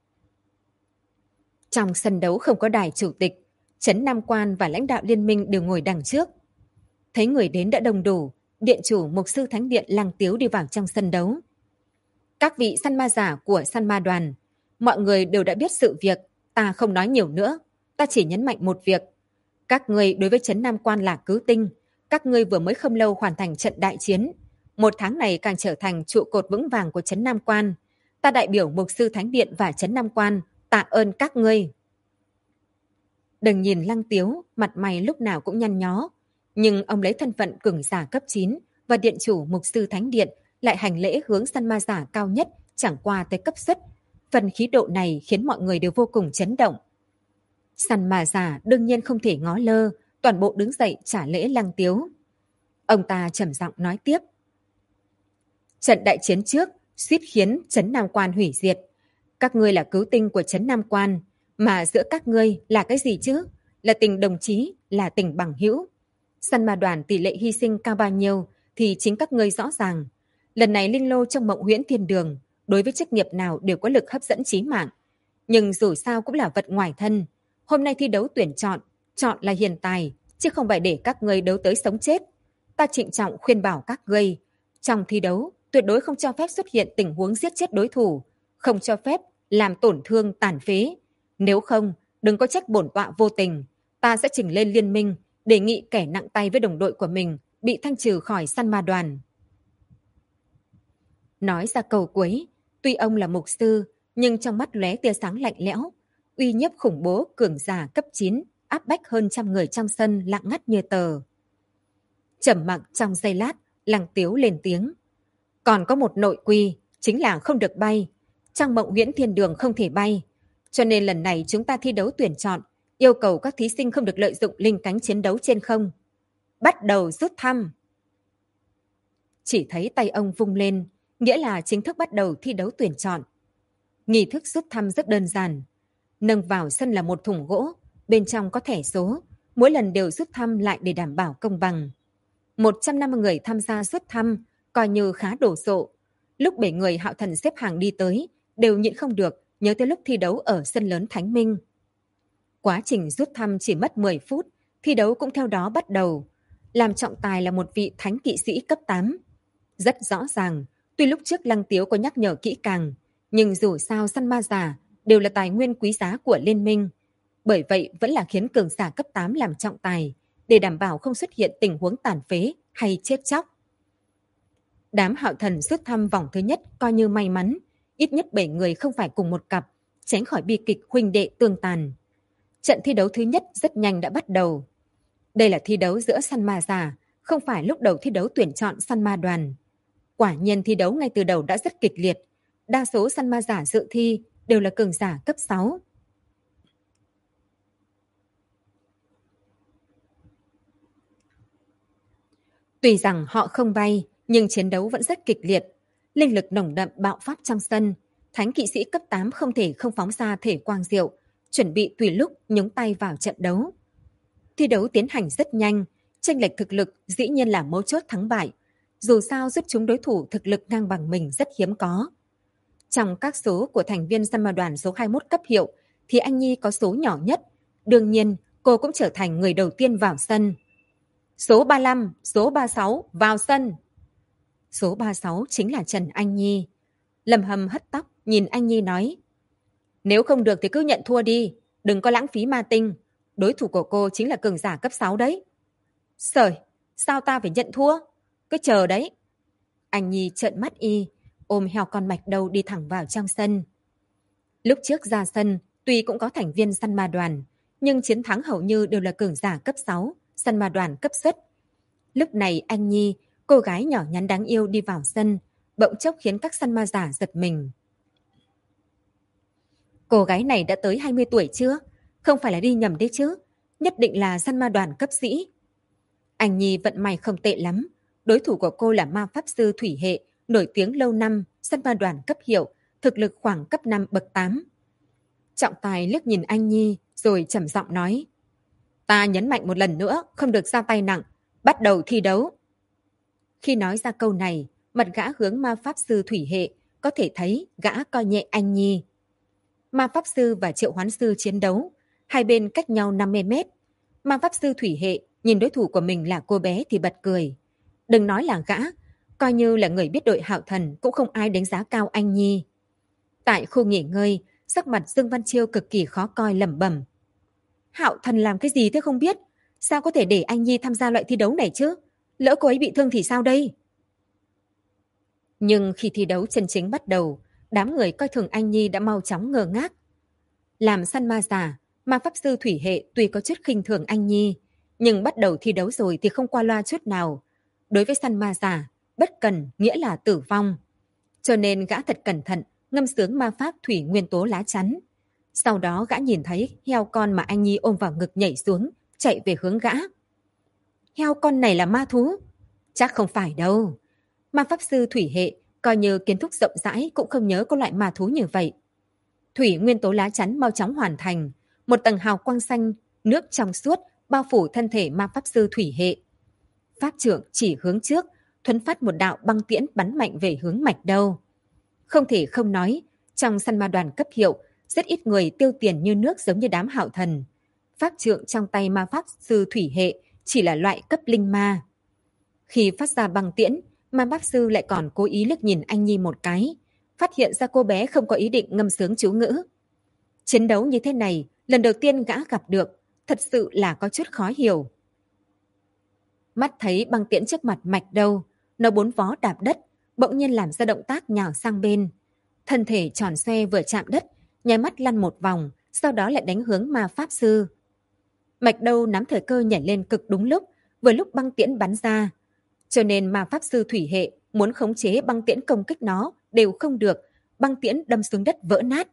Trong sân đấu không có đài chủ tịch, Trấn Nam Quan và lãnh đạo liên minh đều ngồi đằng trước. Thấy người đến đã đông đủ, điện chủ Mục Sư Thánh Điện Lăng Tiếu đi vào trong sân đấu. Các vị săn ma giả của săn ma đoàn, mọi người đều đã biết sự việc, ta không nói nhiều nữa, ta chỉ nhấn mạnh một việc. Các ngươi đối với Trấn Nam Quan là cứu tinh, các ngươi vừa mới không lâu hoàn thành trận đại chiến. 1 tháng này càng trở thành trụ cột vững vàng của Trấn Nam Quan. Ta đại biểu Mục Sư Thánh Điện và Trấn Nam Quan, tạ ơn các ngươi. Đừng nhìn Lăng Tiếu, mặt mày lúc nào cũng nhăn nhó. Nhưng ông lấy thân phận cường giả cấp 9 và điện chủ Mục Sư Thánh Điện lại hành lễ hướng săn ma giả cao nhất chẳng qua tới cấp xuất. Phần khí độ này khiến mọi người đều vô cùng chấn động. Săn ma giả đương nhiên không thể ngó lơ, toàn bộ đứng dậy trả lễ Lăng Tiếu. Ông ta trầm giọng nói tiếp. Trận đại chiến trước suýt khiến trấn Nam Quan hủy diệt. Các ngươi là cứu tinh của trấn Nam Quan, mà giữa các ngươi là cái gì chứ? Là tình đồng chí, là tình bằng hữu. Săn ma đoàn tỷ lệ hy sinh cao bao nhiêu thì chính các ngươi rõ ràng. Lần này Linh Lô trong Mộng Huyễn Thiên Đường, đối với chức nghiệp nào đều có lực hấp dẫn chí mạng. Nhưng dù sao cũng là vật ngoài thân. Hôm nay thi đấu tuyển chọn là hiền tài, chứ không phải để các ngươi đấu tới sống chết. Ta trịnh trọng khuyên bảo các ngươi, trong thi đấu tuyệt đối không cho phép xuất hiện tình huống giết chết đối thủ, không cho phép làm tổn thương tàn phế. Nếu không, đừng có trách bổn tọa vô tình, ta sẽ trình lên liên minh, đề nghị kẻ nặng tay với đồng đội của mình bị thanh trừ khỏi săn ma đoàn. Nói ra câu cuối, tuy ông là mục sư, nhưng trong mắt lóe tia sáng lạnh lẽo, uy nhiếp khủng bố cường giả cấp 9, áp bách hơn trăm người trong sân lặng ngắt như tờ. Trầm mặc trong giây lát, Lăng Tiếu lên tiếng. Còn có một nội quy, chính là không được bay. Trong Mộng Huyễn Thiên Đường không thể bay. Cho nên lần này chúng ta thi đấu tuyển chọn, yêu cầu các thí sinh không được lợi dụng linh cánh chiến đấu trên không. Bắt đầu rút thăm. Chỉ thấy tay ông vung lên, nghĩa là chính thức bắt đầu thi đấu tuyển chọn. Nghi thức rút thăm rất đơn giản. Nâng vào sân là một thùng gỗ, bên trong có thẻ số, mỗi lần đều rút thăm lại để đảm bảo công bằng. 150 người tham gia rút thăm, coi như khá đổ sộ. Lúc 7 người Hạo Thần xếp hàng đi tới, đều nhịn không được nhớ tới lúc thi đấu ở sân lớn Thánh Minh. Quá trình rút thăm chỉ mất 10 phút, thi đấu cũng theo đó bắt đầu. Làm trọng tài là một vị thánh kỵ sĩ cấp 8. Rất rõ ràng, tuy lúc trước Lăng Tiếu có nhắc nhở kỹ càng, nhưng dù sao săn ma giả đều là tài nguyên quý giá của liên minh. Bởi vậy vẫn là khiến cường giả cấp 8 làm trọng tài, để đảm bảo không xuất hiện tình huống tàn phế hay chết chóc. Đám Hạo Thần rút thăm vòng thứ nhất coi như may mắn, ít nhất 7 người không phải cùng một cặp, tránh khỏi bi kịch huynh đệ tương tàn. Trận thi đấu thứ nhất rất nhanh đã bắt đầu. Đây là thi đấu giữa săn ma giả, không phải lúc đầu thi đấu tuyển chọn săn ma đoàn. Quả nhiên thi đấu ngay từ đầu đã rất kịch liệt, đa số săn ma giả dự thi đều là cường giả cấp 6. Tuy rằng họ không bay, nhưng chiến đấu vẫn rất kịch liệt. Linh lực nồng đậm bạo phát trong sân. Thánh kỵ sĩ cấp 8 không thể không phóng ra thể quang diệu, chuẩn bị tùy lúc nhúng tay vào trận đấu. Thi đấu tiến hành rất nhanh, chênh lệch thực lực dĩ nhiên là mấu chốt thắng bại. Dù sao giúp chúng đối thủ thực lực ngang bằng mình rất hiếm có. Trong các số của thành viên săn ma đoàn số 21 cấp hiệu, thì anh Nhi có số nhỏ nhất. Đương nhiên, cô cũng trở thành người đầu tiên vào sân. Số 35, số 36, vào sân. Số 36 chính là Trần Anh Nhi. Lâm Hâm hất tóc, nhìn Anh Nhi nói. Nếu không được thì cứ nhận thua đi, đừng có lãng phí ma tinh. Đối thủ của cô chính là cường giả cấp 6 đấy. Sởi, sao ta phải nhận thua? Cứ chờ đấy. Anh Nhi trợn mắt y, ôm heo con mạch đầu đi thẳng vào trong sân. Lúc trước ra sân, tuy cũng có thành viên săn ma đoàn, nhưng chiến thắng hầu như đều là cường giả cấp 6, săn ma đoàn cấp xuất. Lúc này Anh Nhi, cô gái nhỏ nhắn đáng yêu đi vào sân, bỗng chốc khiến các săn ma giả giật mình. Cô gái này đã tới 20 tuổi chưa? Không phải là đi nhầm đấy chứ? Nhất định là săn ma đoàn cấp sĩ. Anh Nhi vận may không tệ lắm. Đối thủ của cô là ma pháp sư thủy hệ, nổi tiếng lâu năm, săn ma đoàn cấp hiệu, thực lực khoảng cấp 5 bậc 8. Trọng tài liếc nhìn Anh Nhi, rồi trầm giọng nói. Ta nhấn mạnh một lần nữa, không được ra tay nặng. Bắt đầu thi đấu. Khi nói ra câu này, mặt gã hướng ma pháp sư thủy hệ, có thể thấy gã coi nhẹ Anh Nhi. Ma pháp sư và triệu hoán sư chiến đấu, hai bên cách nhau 50 mét. Ma pháp sư thủy hệ nhìn đối thủ của mình là cô bé thì bật cười. Đừng nói là gã, coi như là người biết đội Hạo Thần cũng không ai đánh giá cao Anh Nhi. Tại khu nghỉ ngơi, sắc mặt Dương Văn Chiêu cực kỳ khó coi lẩm bẩm. Hạo Thần làm cái gì thế không biết? Sao có thể để Anh Nhi tham gia loại thi đấu này chứ? Lỡ cô ấy bị thương thì sao đây? Nhưng khi thi đấu chân chính bắt đầu, đám người coi thường Anh Nhi đã mau chóng ngơ ngác. Làm săn ma giả, ma pháp sư thủy hệ tuy có chút khinh thường Anh Nhi, nhưng bắt đầu thi đấu rồi thì không qua loa chút nào. Đối với săn ma giả, bất cần nghĩa là tử vong. Cho nên gã thật cẩn thận, ngâm sướng ma pháp thủy nguyên tố lá chắn. Sau đó gã nhìn thấy heo con mà Anh Nhi ôm vào ngực nhảy xuống, chạy về hướng gã. Heo con này là ma thú. Chắc không phải đâu. Ma pháp sư thủy hệ, coi như kiến thức rộng rãi cũng không nhớ có loại ma thú như vậy. Thủy nguyên tố lá chắn mau chóng hoàn thành. Một tầng hào quang xanh, nước trong suốt, bao phủ thân thể ma pháp sư thủy hệ. Pháp trượng chỉ hướng trước, thuấn phát một đạo băng tiễn bắn mạnh về hướng Mạch Đâu. Không thể không nói, trong săn ma đoàn cấp hiệu, rất ít người tiêu tiền như nước giống như đám hạo thần. Pháp trượng trong tay ma pháp sư thủy hệ chỉ là loại cấp linh ma. Khi phát ra băng tiễn, ma pháp sư lại còn cố ý liếc nhìn anh Nhi một cái, phát hiện ra cô bé không có ý định ngâm sướng chú ngữ. Chiến đấu như thế này, lần đầu tiên gã gặp được, thật sự là có chút khó hiểu. Mắt thấy băng tiễn trước mặt Mạch Đâu, nó bốn vó đạp đất, bỗng nhiên làm ra động tác nhào sang bên. Thân thể tròn xoe vừa chạm đất, nháy mắt lăn một vòng, sau đó lại đánh hướng ma pháp sư. Mạch Đâu nắm thời cơ nhảy lên cực đúng lúc, vừa lúc băng tiễn bắn ra. Cho nên ma pháp sư thủy hệ muốn khống chế băng tiễn công kích nó đều không được, băng tiễn đâm xuống đất vỡ nát.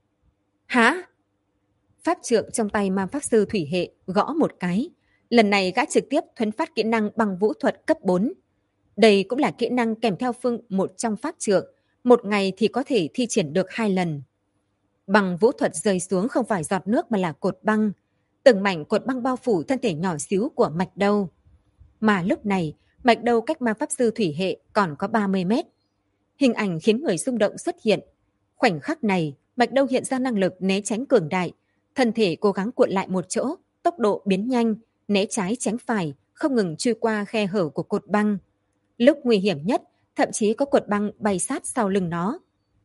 Hả? Pháp trượng trong tay ma pháp sư thủy hệ gõ một cái. Lần này gã trực tiếp thuấn phát kỹ năng bằng vũ thuật cấp 4. Đây cũng là kỹ năng kèm theo phương một trong pháp trượng, một ngày thì có thể thi triển được 2 lần. Bằng vũ thuật rơi xuống không phải giọt nước mà là cột băng. Từng mảnh cột băng bao phủ thân thể nhỏ xíu của Mạch Đâu. Mà lúc này, Mạch Đâu cách ma pháp sư thủy hệ còn có 30 mét. Hình ảnh khiến người xung động xuất hiện. Khoảnh khắc này, Mạch Đâu hiện ra năng lực né tránh cường đại. Thân thể cố gắng cuộn lại một chỗ, tốc độ biến nhanh, né trái tránh phải, không ngừng truy qua khe hở của cột băng. Lúc nguy hiểm nhất, thậm chí có cột băng bay sát sau lưng nó.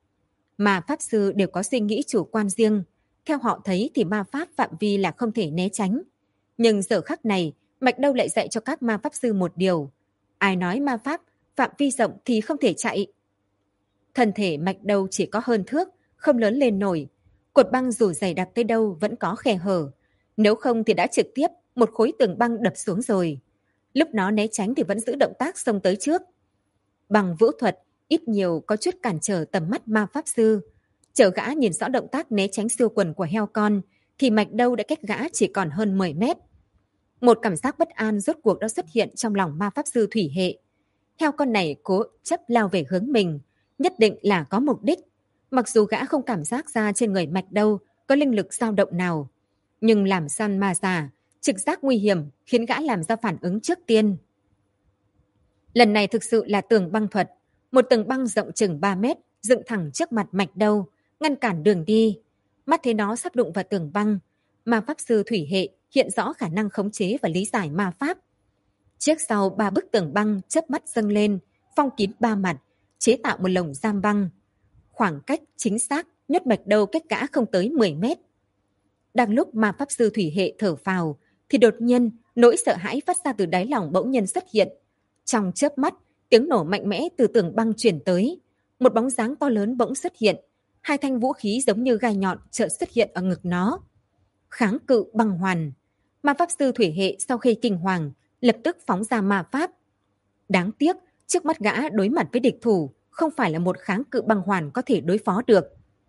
Mà pháp sư đều có suy nghĩ chủ quan riêng. Theo họ thấy thì ma pháp phạm vi là không thể né tránh. Nhưng giờ khắc này, Mạch Đâu lại dạy cho các ma pháp sư một điều. Ai nói ma pháp phạm vi rộng thì không thể chạy. Thân thể Mạch Đâu chỉ có hơn thước, không lớn lên nổi. Cột băng dù dày đặc tới đâu vẫn có khe hở. Nếu không thì đã trực tiếp một khối tường băng đập xuống rồi. Lúc nó né tránh thì vẫn giữ động tác xông tới trước. Bằng vũ thuật, ít nhiều có chút cản trở tầm mắt ma pháp sư. Chờ gã nhìn rõ động tác né tránh siêu quần của heo con, thì Mạch Đâu đã cách gã chỉ còn hơn 10 mét. Một cảm giác bất an rốt cuộc đã xuất hiện trong lòng ma pháp sư thủy hệ. Heo con này cố chấp lao về hướng mình, nhất định là có mục đích. Mặc dù gã không cảm giác ra trên người Mạch Đâu có linh lực dao động nào, nhưng làm săn ma già, trực giác nguy hiểm khiến gã làm ra phản ứng trước tiên. Lần này thực sự là tường băng thuật, một tường băng rộng chừng 3 mét dựng thẳng trước mặt Mạch Đâu, ngăn cản đường đi. Mắt thấy nó sắp đụng vào tường băng, ma pháp sư thủy hệ hiện rõ khả năng khống chế và lý giải ma pháp. Trước sau 3 bức tường băng chớp mắt dâng lên, phong kín 3 mặt, chế tạo một lồng giam băng. Khoảng cách chính xác nhốt Mạch Đâu cách gã không tới 10 mét. Đang lúc ma pháp sư thủy hệ thở phào, thì đột nhiên nỗi sợ hãi phát ra từ đáy lòng bỗng nhiên xuất hiện. Trong chớp mắt, tiếng nổ mạnh mẽ từ tường băng chuyển tới. Một bóng dáng to lớn bỗng xuất hiện. 2 thanh vũ khí giống như gai nhọn chợt xuất hiện ở ngực nó. Kháng cự băng hoàn. Ma pháp sư thủy hệ sau khi kinh hoàng, lập tức phóng ra ma pháp. Đáng tiếc, trước mắt gã đối mặt với địch thủ, không phải là một kháng cự băng hoàn có thể đối phó được.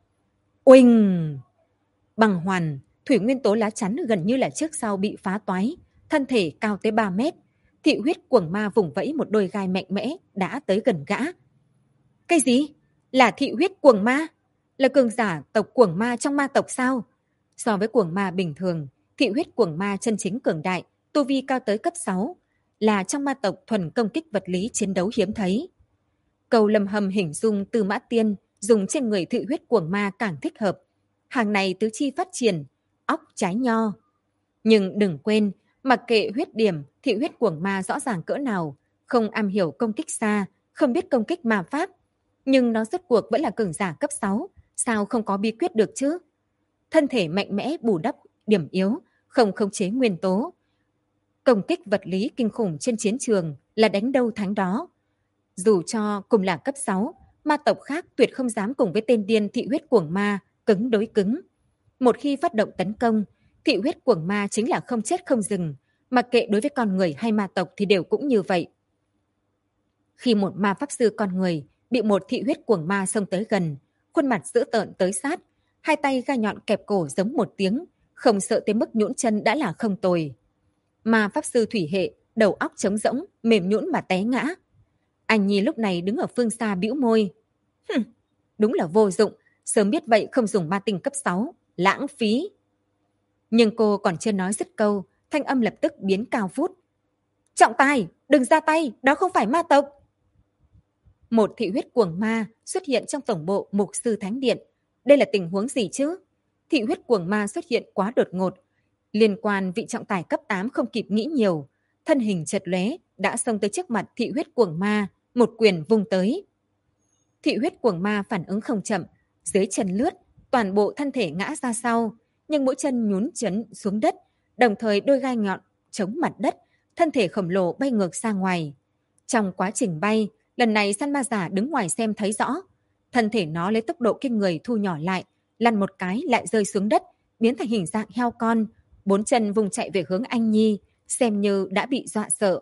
Oanh! Băng hoàn, thủy nguyên tố lá chắn gần như là trước sau bị phá toái, thân thể cao tới 3 mét. Thị huyết cuồng ma vùng vẫy một đôi gai mạnh mẽ đã tới gần gã. Cái gì? Là thị huyết cuồng ma? Là cường giả tộc cuồng ma trong ma tộc sao? So với cuồng ma bình thường, thị huyết cuồng ma chân chính cường đại, tu vi cao tới cấp 6, là trong ma tộc thuần công kích vật lý chiến đấu hiếm thấy. Cầu Lâm Hâm hình dung Tư Mã Tiên dùng trên người thị huyết cuồng ma càng thích hợp. Hàng này tứ chi phát triển, óc trái nho. Nhưng đừng quên, mặc kệ huyết điểm, thị huyết cuồng ma rõ ràng cỡ nào, không am hiểu công kích xa, không biết công kích ma pháp. Nhưng nó rốt cuộc vẫn là cường giả cấp 6, sao không có bí quyết được chứ? Thân thể mạnh mẽ bù đắp điểm yếu, không khống chế nguyên tố. Công kích vật lý kinh khủng trên chiến trường là đánh đâu thắng đó. Dù cho cùng là cấp 6, ma tộc khác tuyệt không dám cùng với tên điên thị huyết cuồng ma cứng đối cứng. Một khi phát động tấn công, thị huyết cuồng ma chính là không chết không dừng, mặc kệ đối với con người hay ma tộc thì đều cũng như vậy. Khi một ma pháp sư con người bị một thị huyết cuồng ma xông tới gần, khuôn mặt dữ tợn tới sát, 2 tay gai nhọn kẹp cổ giống một tiếng, không sợ tới mức nhũn chân đã là không tồi. Ma pháp sư thủy hệ đầu óc trống rỗng, mềm nhũn mà té ngã. Anh Nhi lúc này đứng ở phương xa bĩu môi. Đúng là vô dụng, sớm biết vậy không dùng ma tinh cấp 6, lãng phí. Nhưng cô còn chưa nói dứt câu, thanh âm lập tức biến cao vút. Trọng tài, đừng ra tay, đó không phải ma tộc. Một thị huyết cuồng ma xuất hiện trong tổng bộ Mục sư Thánh Điện. Đây là tình huống gì chứ? Thị huyết cuồng ma xuất hiện quá đột ngột. Liên quan vị trọng tài cấp 8 không kịp nghĩ nhiều. Thân hình chật lóe đã xông tới trước mặt thị huyết cuồng ma, một quyền vung tới. Thị huyết cuồng ma phản ứng không chậm, dưới chân lướt, toàn bộ thân thể ngã ra sau, nhưng mỗi chân nhún chấn xuống đất, đồng thời đôi gai nhọn chống mặt đất, thân thể khổng lồ bay ngược ra ngoài. Trong quá trình bay, lần này săn ma giả đứng ngoài xem thấy rõ, thân thể nó lấy tốc độ kinh người thu nhỏ lại, lăn một cái lại rơi xuống đất, biến thành hình dạng heo con, bốn chân vùng chạy về hướng anh Nhi, xem như đã bị dọa sợ.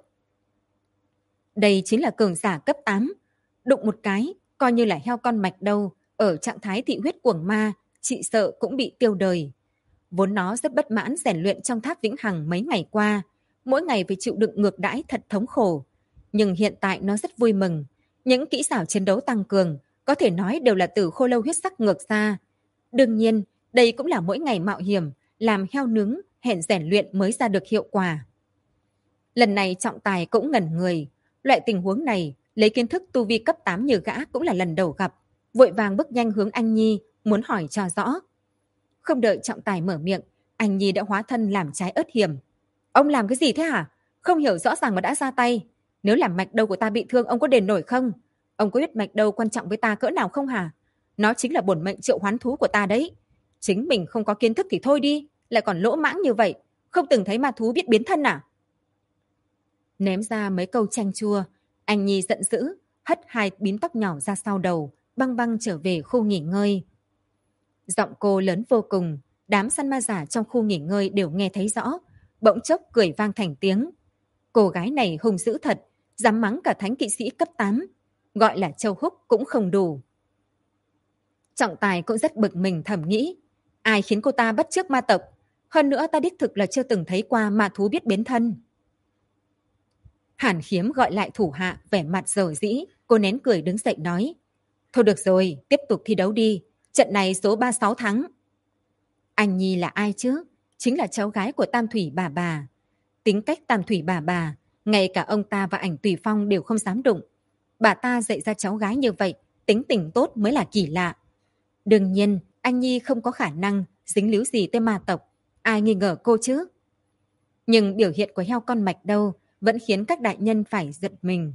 Đây chính là cường giả cấp 8, đụng một cái, coi như là heo con mạch đâu, ở trạng thái thị huyết cuồng ma, chị sợ cũng bị tiêu đời. Vốn nó rất bất mãn rèn luyện trong tháp vĩnh hằng mấy ngày qua, mỗi ngày phải chịu đựng ngược đãi thật thống khổ. Nhưng hiện tại nó rất vui mừng, những kỹ xảo chiến đấu tăng cường, có thể nói đều là từ khô lâu huyết sắc ngược ra. Đương nhiên, đây cũng là mỗi ngày mạo hiểm, làm heo nướng, hẹn rèn luyện mới ra được hiệu quả. Lần này trọng tài cũng ngẩn người, loại tình huống này, lấy kiến thức tu vi cấp 8 như gã cũng là lần đầu gặp, vội vàng bước nhanh hướng anh Nhi, muốn hỏi cho rõ. Không đợi trọng tài mở miệng, anh Nhi đã hóa thân làm trái ớt hiểm. Ông làm cái gì thế hả? Không hiểu rõ ràng mà đã ra tay. Nếu làm mạch đâu của ta bị thương, ông có đền nổi không? Ông có biết mạch đâu quan trọng với ta cỡ nào không hả? Nó chính là bổn mệnh triệu hoán thú của ta đấy. Chính mình không có kiến thức thì thôi đi, lại còn lỗ mãng như vậy. Không từng thấy ma thú biết biến thân à? Ném ra mấy câu chanh chua, anh Nhi giận dữ, hất hai bím tóc nhỏ ra sau đầu, băng băng trở về khu nghỉ ngơi. Giọng cô lớn vô cùng, đám săn ma giả trong khu nghỉ ngơi đều nghe thấy rõ, bỗng chốc cười vang thành tiếng. Cô gái này hung dữ thật, dám mắng cả thánh kỵ sĩ cấp 8, gọi là châu húc cũng không đủ. Trọng tài cũng rất bực mình thầm nghĩ, ai khiến cô ta bắt chước ma tộc, hơn nữa ta đích thực là chưa từng thấy qua ma thú biết biến thân. Hàn Khiếm gọi lại thủ hạ, vẻ mặt dầu dĩ, cô nén cười đứng dậy nói, thôi được rồi, tiếp tục thi đấu đi, trận này số 36 thắng. Anh Nhi là ai chứ? Chính là cháu gái của Tam Thủy bà. Tính cách Tam Thủy bà, ngay cả ông ta và ảnh Tùy Phong đều không dám đụng. Bà ta dạy ra cháu gái như vậy, tính tình tốt mới là kỳ lạ. Đương nhiên, anh Nhi không có khả năng dính líu gì tới ma tộc, ai nghi ngờ cô chứ? Nhưng biểu hiện của heo con mạch đâu, vẫn khiến các đại nhân phải giật mình.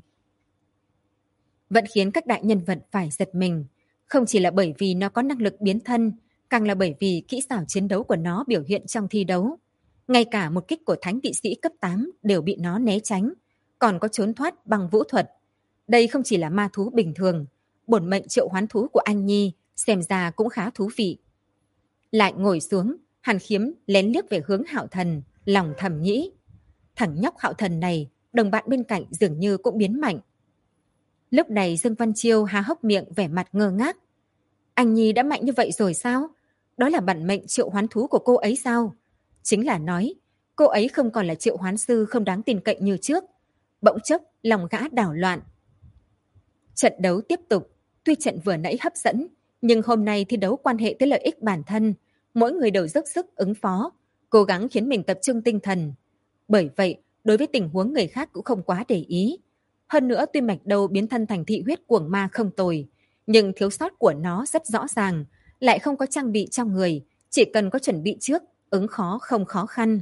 Không chỉ là bởi vì nó có năng lực biến thân, càng là bởi vì kỹ xảo chiến đấu của nó biểu hiện trong thi đấu. Ngay cả một kích của thánh kỵ sĩ cấp 8 đều bị nó né tránh, còn có trốn thoát bằng vũ thuật. Đây không chỉ là ma thú bình thường, bổn mệnh triệu hoán thú của anh Nhi xem ra cũng khá thú vị. Lại ngồi xuống, Hàn Khiếm lén liếc về hướng Hạo Thần, lòng thầm nghĩ. Thằng nhóc Hạo Thần này, đồng bạn bên cạnh dường như cũng biến mạnh. Lúc này Dương Văn Chiêu há hốc miệng vẻ mặt ngơ ngác. Anh Nhi đã mạnh như vậy rồi sao? Đó là bản mệnh triệu hoán thú của cô ấy sao? Chính là nói, cô ấy không còn là triệu hoán sư không đáng tin cậy như trước. Bỗng chốc, lòng gã đảo loạn. Trận đấu tiếp tục, tuy trận vừa nãy hấp dẫn, nhưng hôm nay thi đấu quan hệ tới lợi ích bản thân. Mỗi người đều dốc sức ứng phó, cố gắng khiến mình tập trung tinh thần. Bởi vậy, đối với tình huống người khác cũng không quá để ý. Hơn nữa tuy mạch đầu biến thân thành thị huyết cuồng ma không tồi, nhưng thiếu sót của nó rất rõ ràng, lại không có trang bị trong người, chỉ cần có chuẩn bị trước, ứng khó không khó khăn.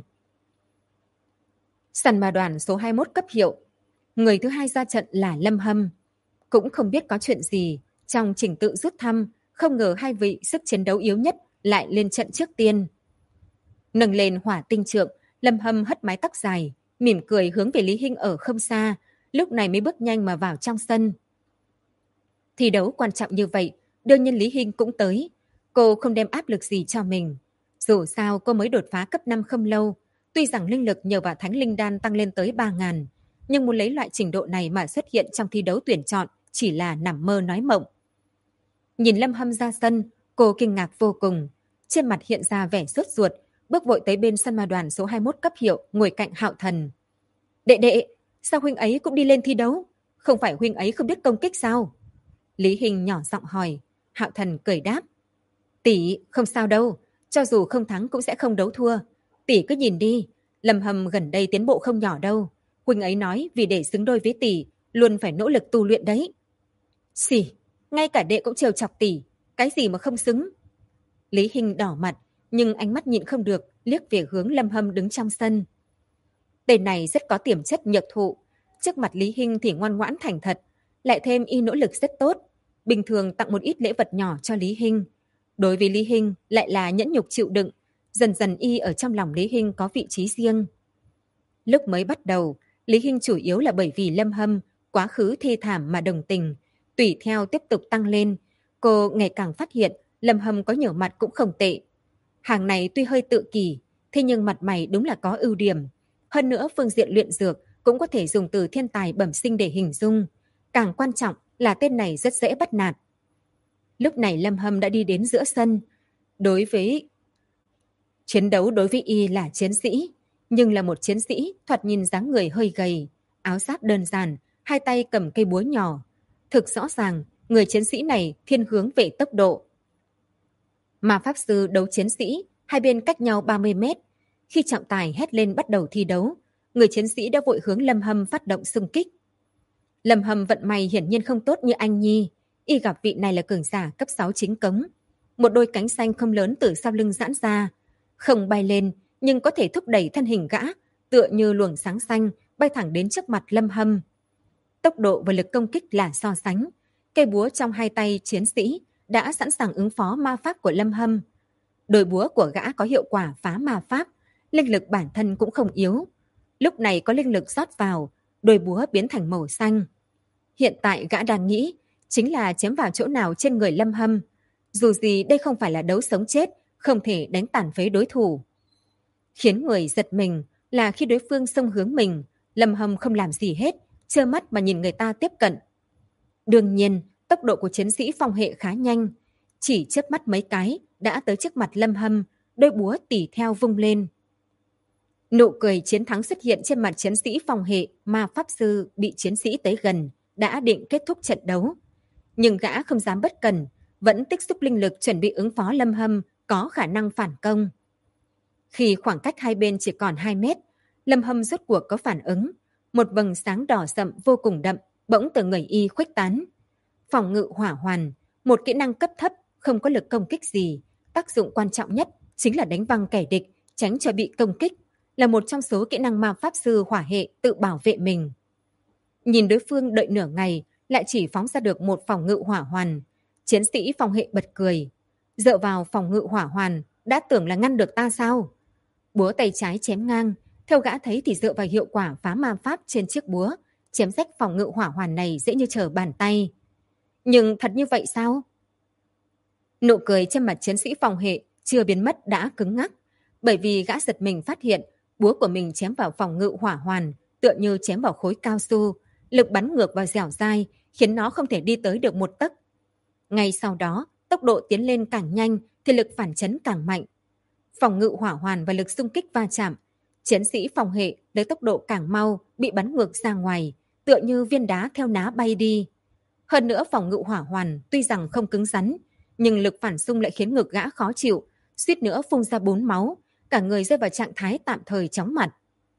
Săn ma đoàn số 21 cấp hiệu, người thứ hai ra trận là Lâm Hâm. Cũng không biết có chuyện gì, trong trình tự rút thăm, không ngờ hai vị sức chiến đấu yếu nhất lại lên trận trước tiên. Nâng lên hỏa tinh trượng, Lâm Hâm hất mái tóc dài, mỉm cười hướng về Lý Hinh ở không xa, lúc này mới bước nhanh mà vào trong sân. Thi đấu quan trọng như vậy, đương nhiên Lý Hinh cũng tới. Cô không đem áp lực gì cho mình. Dù sao cô mới đột phá cấp 5 không lâu, tuy rằng linh lực nhờ vào Thánh Linh Đan tăng lên tới 3.000, nhưng muốn lấy loại trình độ này mà xuất hiện trong thi đấu tuyển chọn chỉ là nằm mơ nói mộng. Nhìn Lâm Hâm ra sân, cô kinh ngạc vô cùng, trên mặt hiện ra vẻ sốt ruột, bước vội tới bên săn ma đoàn số 21 cấp hiệu ngồi cạnh Hạo Thần. Đệ đệ, sao huynh ấy cũng đi lên thi đấu? Không phải huynh ấy không biết công kích sao? Lý Hình nhỏ giọng hỏi. Hạo Thần cười đáp. Tỷ, không sao đâu. Cho dù không thắng cũng sẽ không đấu thua. Tỷ cứ nhìn đi. Lâm Hâm gần đây tiến bộ không nhỏ đâu. Huynh ấy nói vì để xứng đôi với tỷ, luôn phải nỗ lực tu luyện đấy. Xỉ, ngay cả đệ cũng trêu chọc tỷ. Cái gì mà không xứng? Lý Hình đỏ mặt, nhưng ánh mắt nhịn không được, liếc về hướng Lâm Hâm đứng trong sân. Tên này rất có tiềm chất nhược thụ. Trước mặt Lý Hinh thì ngoan ngoãn thành thật, lại thêm y nỗ lực rất tốt. Bình thường tặng một ít lễ vật nhỏ cho Lý Hinh. Đối với Lý Hinh lại là nhẫn nhục chịu đựng. Dần dần y ở trong lòng Lý Hinh có vị trí riêng. Lúc mới bắt đầu, Lý Hinh chủ yếu là bởi vì Lâm Hâm quá khứ thê thảm mà đồng tình. Tùy theo tiếp tục tăng lên, cô ngày càng phát hiện Lâm Hâm có nhiều mặt cũng không tệ. Hàng này tuy hơi tự kỷ, thế nhưng mặt mày đúng là có ưu điểm. Hơn nữa phương diện luyện dược cũng có thể dùng từ thiên tài bẩm sinh để hình dung. Càng quan trọng là tên này rất dễ bắt nạt. Lúc này Lâm Hâm đã đi đến giữa sân. Chiến đấu đối với y là chiến sĩ, nhưng là một chiến sĩ thoạt nhìn dáng người hơi gầy, áo giáp đơn giản, hai tay cầm cây búa nhỏ. Thực rõ ràng, người chiến sĩ này thiên hướng về tốc độ. Mà pháp sư đấu chiến sĩ, hai bên cách nhau 30 mét. Khi trọng tài hét lên bắt đầu thi đấu, người chiến sĩ đã vội hướng Lâm Hâm phát động xung kích. Lâm Hâm vận may hiển nhiên không tốt như anh Nhi. Y gặp vị này là cường giả cấp 6 chính cống. Một đôi cánh xanh không lớn từ sau lưng giãn ra. Không bay lên, nhưng có thể thúc đẩy thân hình gã, tựa như luồng sáng xanh bay thẳng đến trước mặt Lâm Hâm. Tốc độ và lực công kích là so sánh. Cây búa trong hai tay chiến sĩ đã sẵn sàng ứng phó ma pháp của Lâm Hâm. Đôi búa của gã có hiệu quả phá ma pháp, linh lực bản thân cũng không yếu. Lúc này có linh lực rót vào, đôi búa biến thành màu xanh. Hiện tại gã đang nghĩ chính là chém vào chỗ nào trên người Lâm Hâm. Dù gì đây không phải là đấu sống chết, không thể đánh tàn phế đối thủ. Khiến người giật mình là khi đối phương xông hướng mình, Lâm Hâm không làm gì hết, trơ mắt mà nhìn người ta tiếp cận. Đương nhiên, tốc độ của chiến sĩ phong hệ khá nhanh. Chỉ chớp mắt mấy cái đã tới trước mặt Lâm Hâm, đôi búa tỉ theo vung lên. Nụ cười chiến thắng xuất hiện trên mặt chiến sĩ phong hệ mà pháp sư bị chiến sĩ tới gần, đã định kết thúc trận đấu. Nhưng gã không dám bất cẩn, vẫn tích xúc linh lực chuẩn bị ứng phó Lâm Hâm có khả năng phản công. Khi khoảng cách hai bên chỉ còn 2 mét, Lâm Hâm rốt cuộc có phản ứng. Một vầng sáng đỏ sậm vô cùng đậm bỗng từ người y khuếch tán. Phòng ngự hỏa hoàn, một kỹ năng cấp thấp, không có lực công kích gì. Tác dụng quan trọng nhất chính là đánh văng kẻ địch, tránh cho bị công kích, là một trong số kỹ năng ma pháp sư hỏa hệ tự bảo vệ mình. Nhìn đối phương đợi nửa ngày, lại chỉ phóng ra được một phòng ngự hỏa hoàn. Chiến sĩ phòng hệ bật cười. Dựa vào phòng ngự hỏa hoàn, đã tưởng là ngăn được ta sao? Búa tay trái chém ngang, theo gã thấy thì dựa vào hiệu quả phá ma pháp trên chiếc búa, chém rách phòng ngự hỏa hoàn này dễ như trở bàn tay. Nhưng thật như vậy sao? Nụ cười trên mặt chiến sĩ phòng hệ chưa biến mất đã cứng ngắc, bởi vì gã giật mình phát hiện búa của mình chém vào phòng ngự hỏa hoàn, tựa như chém vào khối cao su, lực bắn ngược vào dẻo dai, khiến nó không thể đi tới được một tấc. Ngay sau đó, tốc độ tiến lên càng nhanh thì lực phản chấn càng mạnh. Phòng ngự hỏa hoàn và lực xung kích va chạm, chiến sĩ phòng hệ lấy tốc độ càng mau bị bắn ngược ra ngoài, tựa như viên đá theo ná bay đi. Hơn nữa phòng ngự hỏa hoàn tuy rằng không cứng rắn, nhưng lực phản xung lại khiến ngực gã khó chịu, suýt nữa phun ra 4 máu, cả người rơi vào trạng thái tạm thời chóng mặt.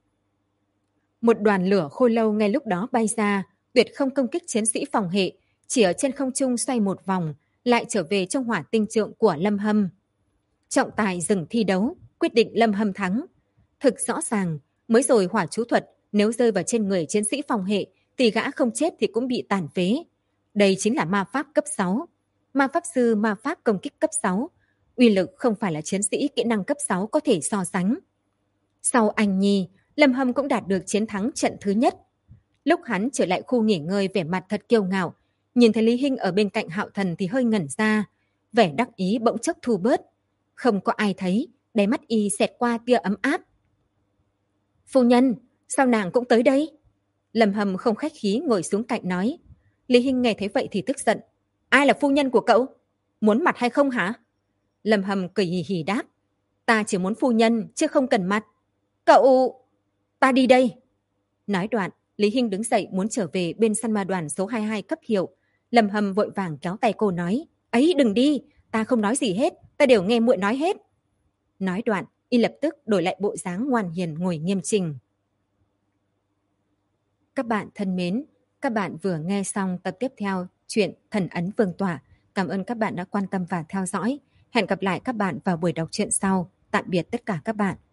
Một đoàn lửa khô lâu ngay lúc đó bay ra, tuyệt không công kích chiến sĩ phòng hệ, chỉ ở trên không trung xoay một vòng, lại trở về trong hỏa tinh trượng của Lâm Hâm. Trọng tài dừng thi đấu, quyết định Lâm Hâm thắng. Thực rõ ràng, mới rồi hỏa chú thuật nếu rơi vào trên người chiến sĩ phòng hệ thì gã không chết thì cũng bị tàn phế. Đây chính là ma pháp cấp 6. Ma pháp sư ma pháp công kích cấp 6. Uy lực không phải là chiến sĩ kỹ năng cấp 6 có thể so sánh. Sau anh Nhi, Lâm Hâm cũng đạt được chiến thắng trận thứ nhất. Lúc hắn trở lại khu nghỉ ngơi vẻ mặt thật kiêu ngạo, nhìn thấy Lý Hinh ở bên cạnh Hạo Thần thì hơi ngẩn ra, vẻ đắc ý bỗng chốc thu bớt. Không có ai thấy, đáy mắt y xẹt qua tia ấm áp. Phu nhân, sao nàng cũng tới đây? Lâm Hâm không khách khí ngồi xuống cạnh nói. Lý Hinh nghe thấy vậy thì tức giận. Ai là phu nhân của cậu? Muốn mặt hay không hả? Lâm Hâm cười hì hì đáp. Ta chỉ muốn phu nhân chứ không cần mặt. Cậu... Ta đi đây. Nói đoạn, Lý Hinh đứng dậy muốn trở về bên săn ma đoàn số 22 cấp hiệu. Lâm Hâm vội vàng kéo tay cô nói, ấy đừng đi, ta không nói gì hết, ta đều nghe muội nói hết. Nói đoạn, y lập tức đổi lại bộ dáng ngoan hiền ngồi nghiêm chỉnh. Các bạn thân mến, các bạn vừa nghe xong tập tiếp theo chuyện Thần ấn Vương tỏa. Cảm ơn các bạn đã quan tâm và theo dõi. Hẹn gặp lại các bạn vào buổi đọc truyện sau. Tạm biệt tất cả các bạn.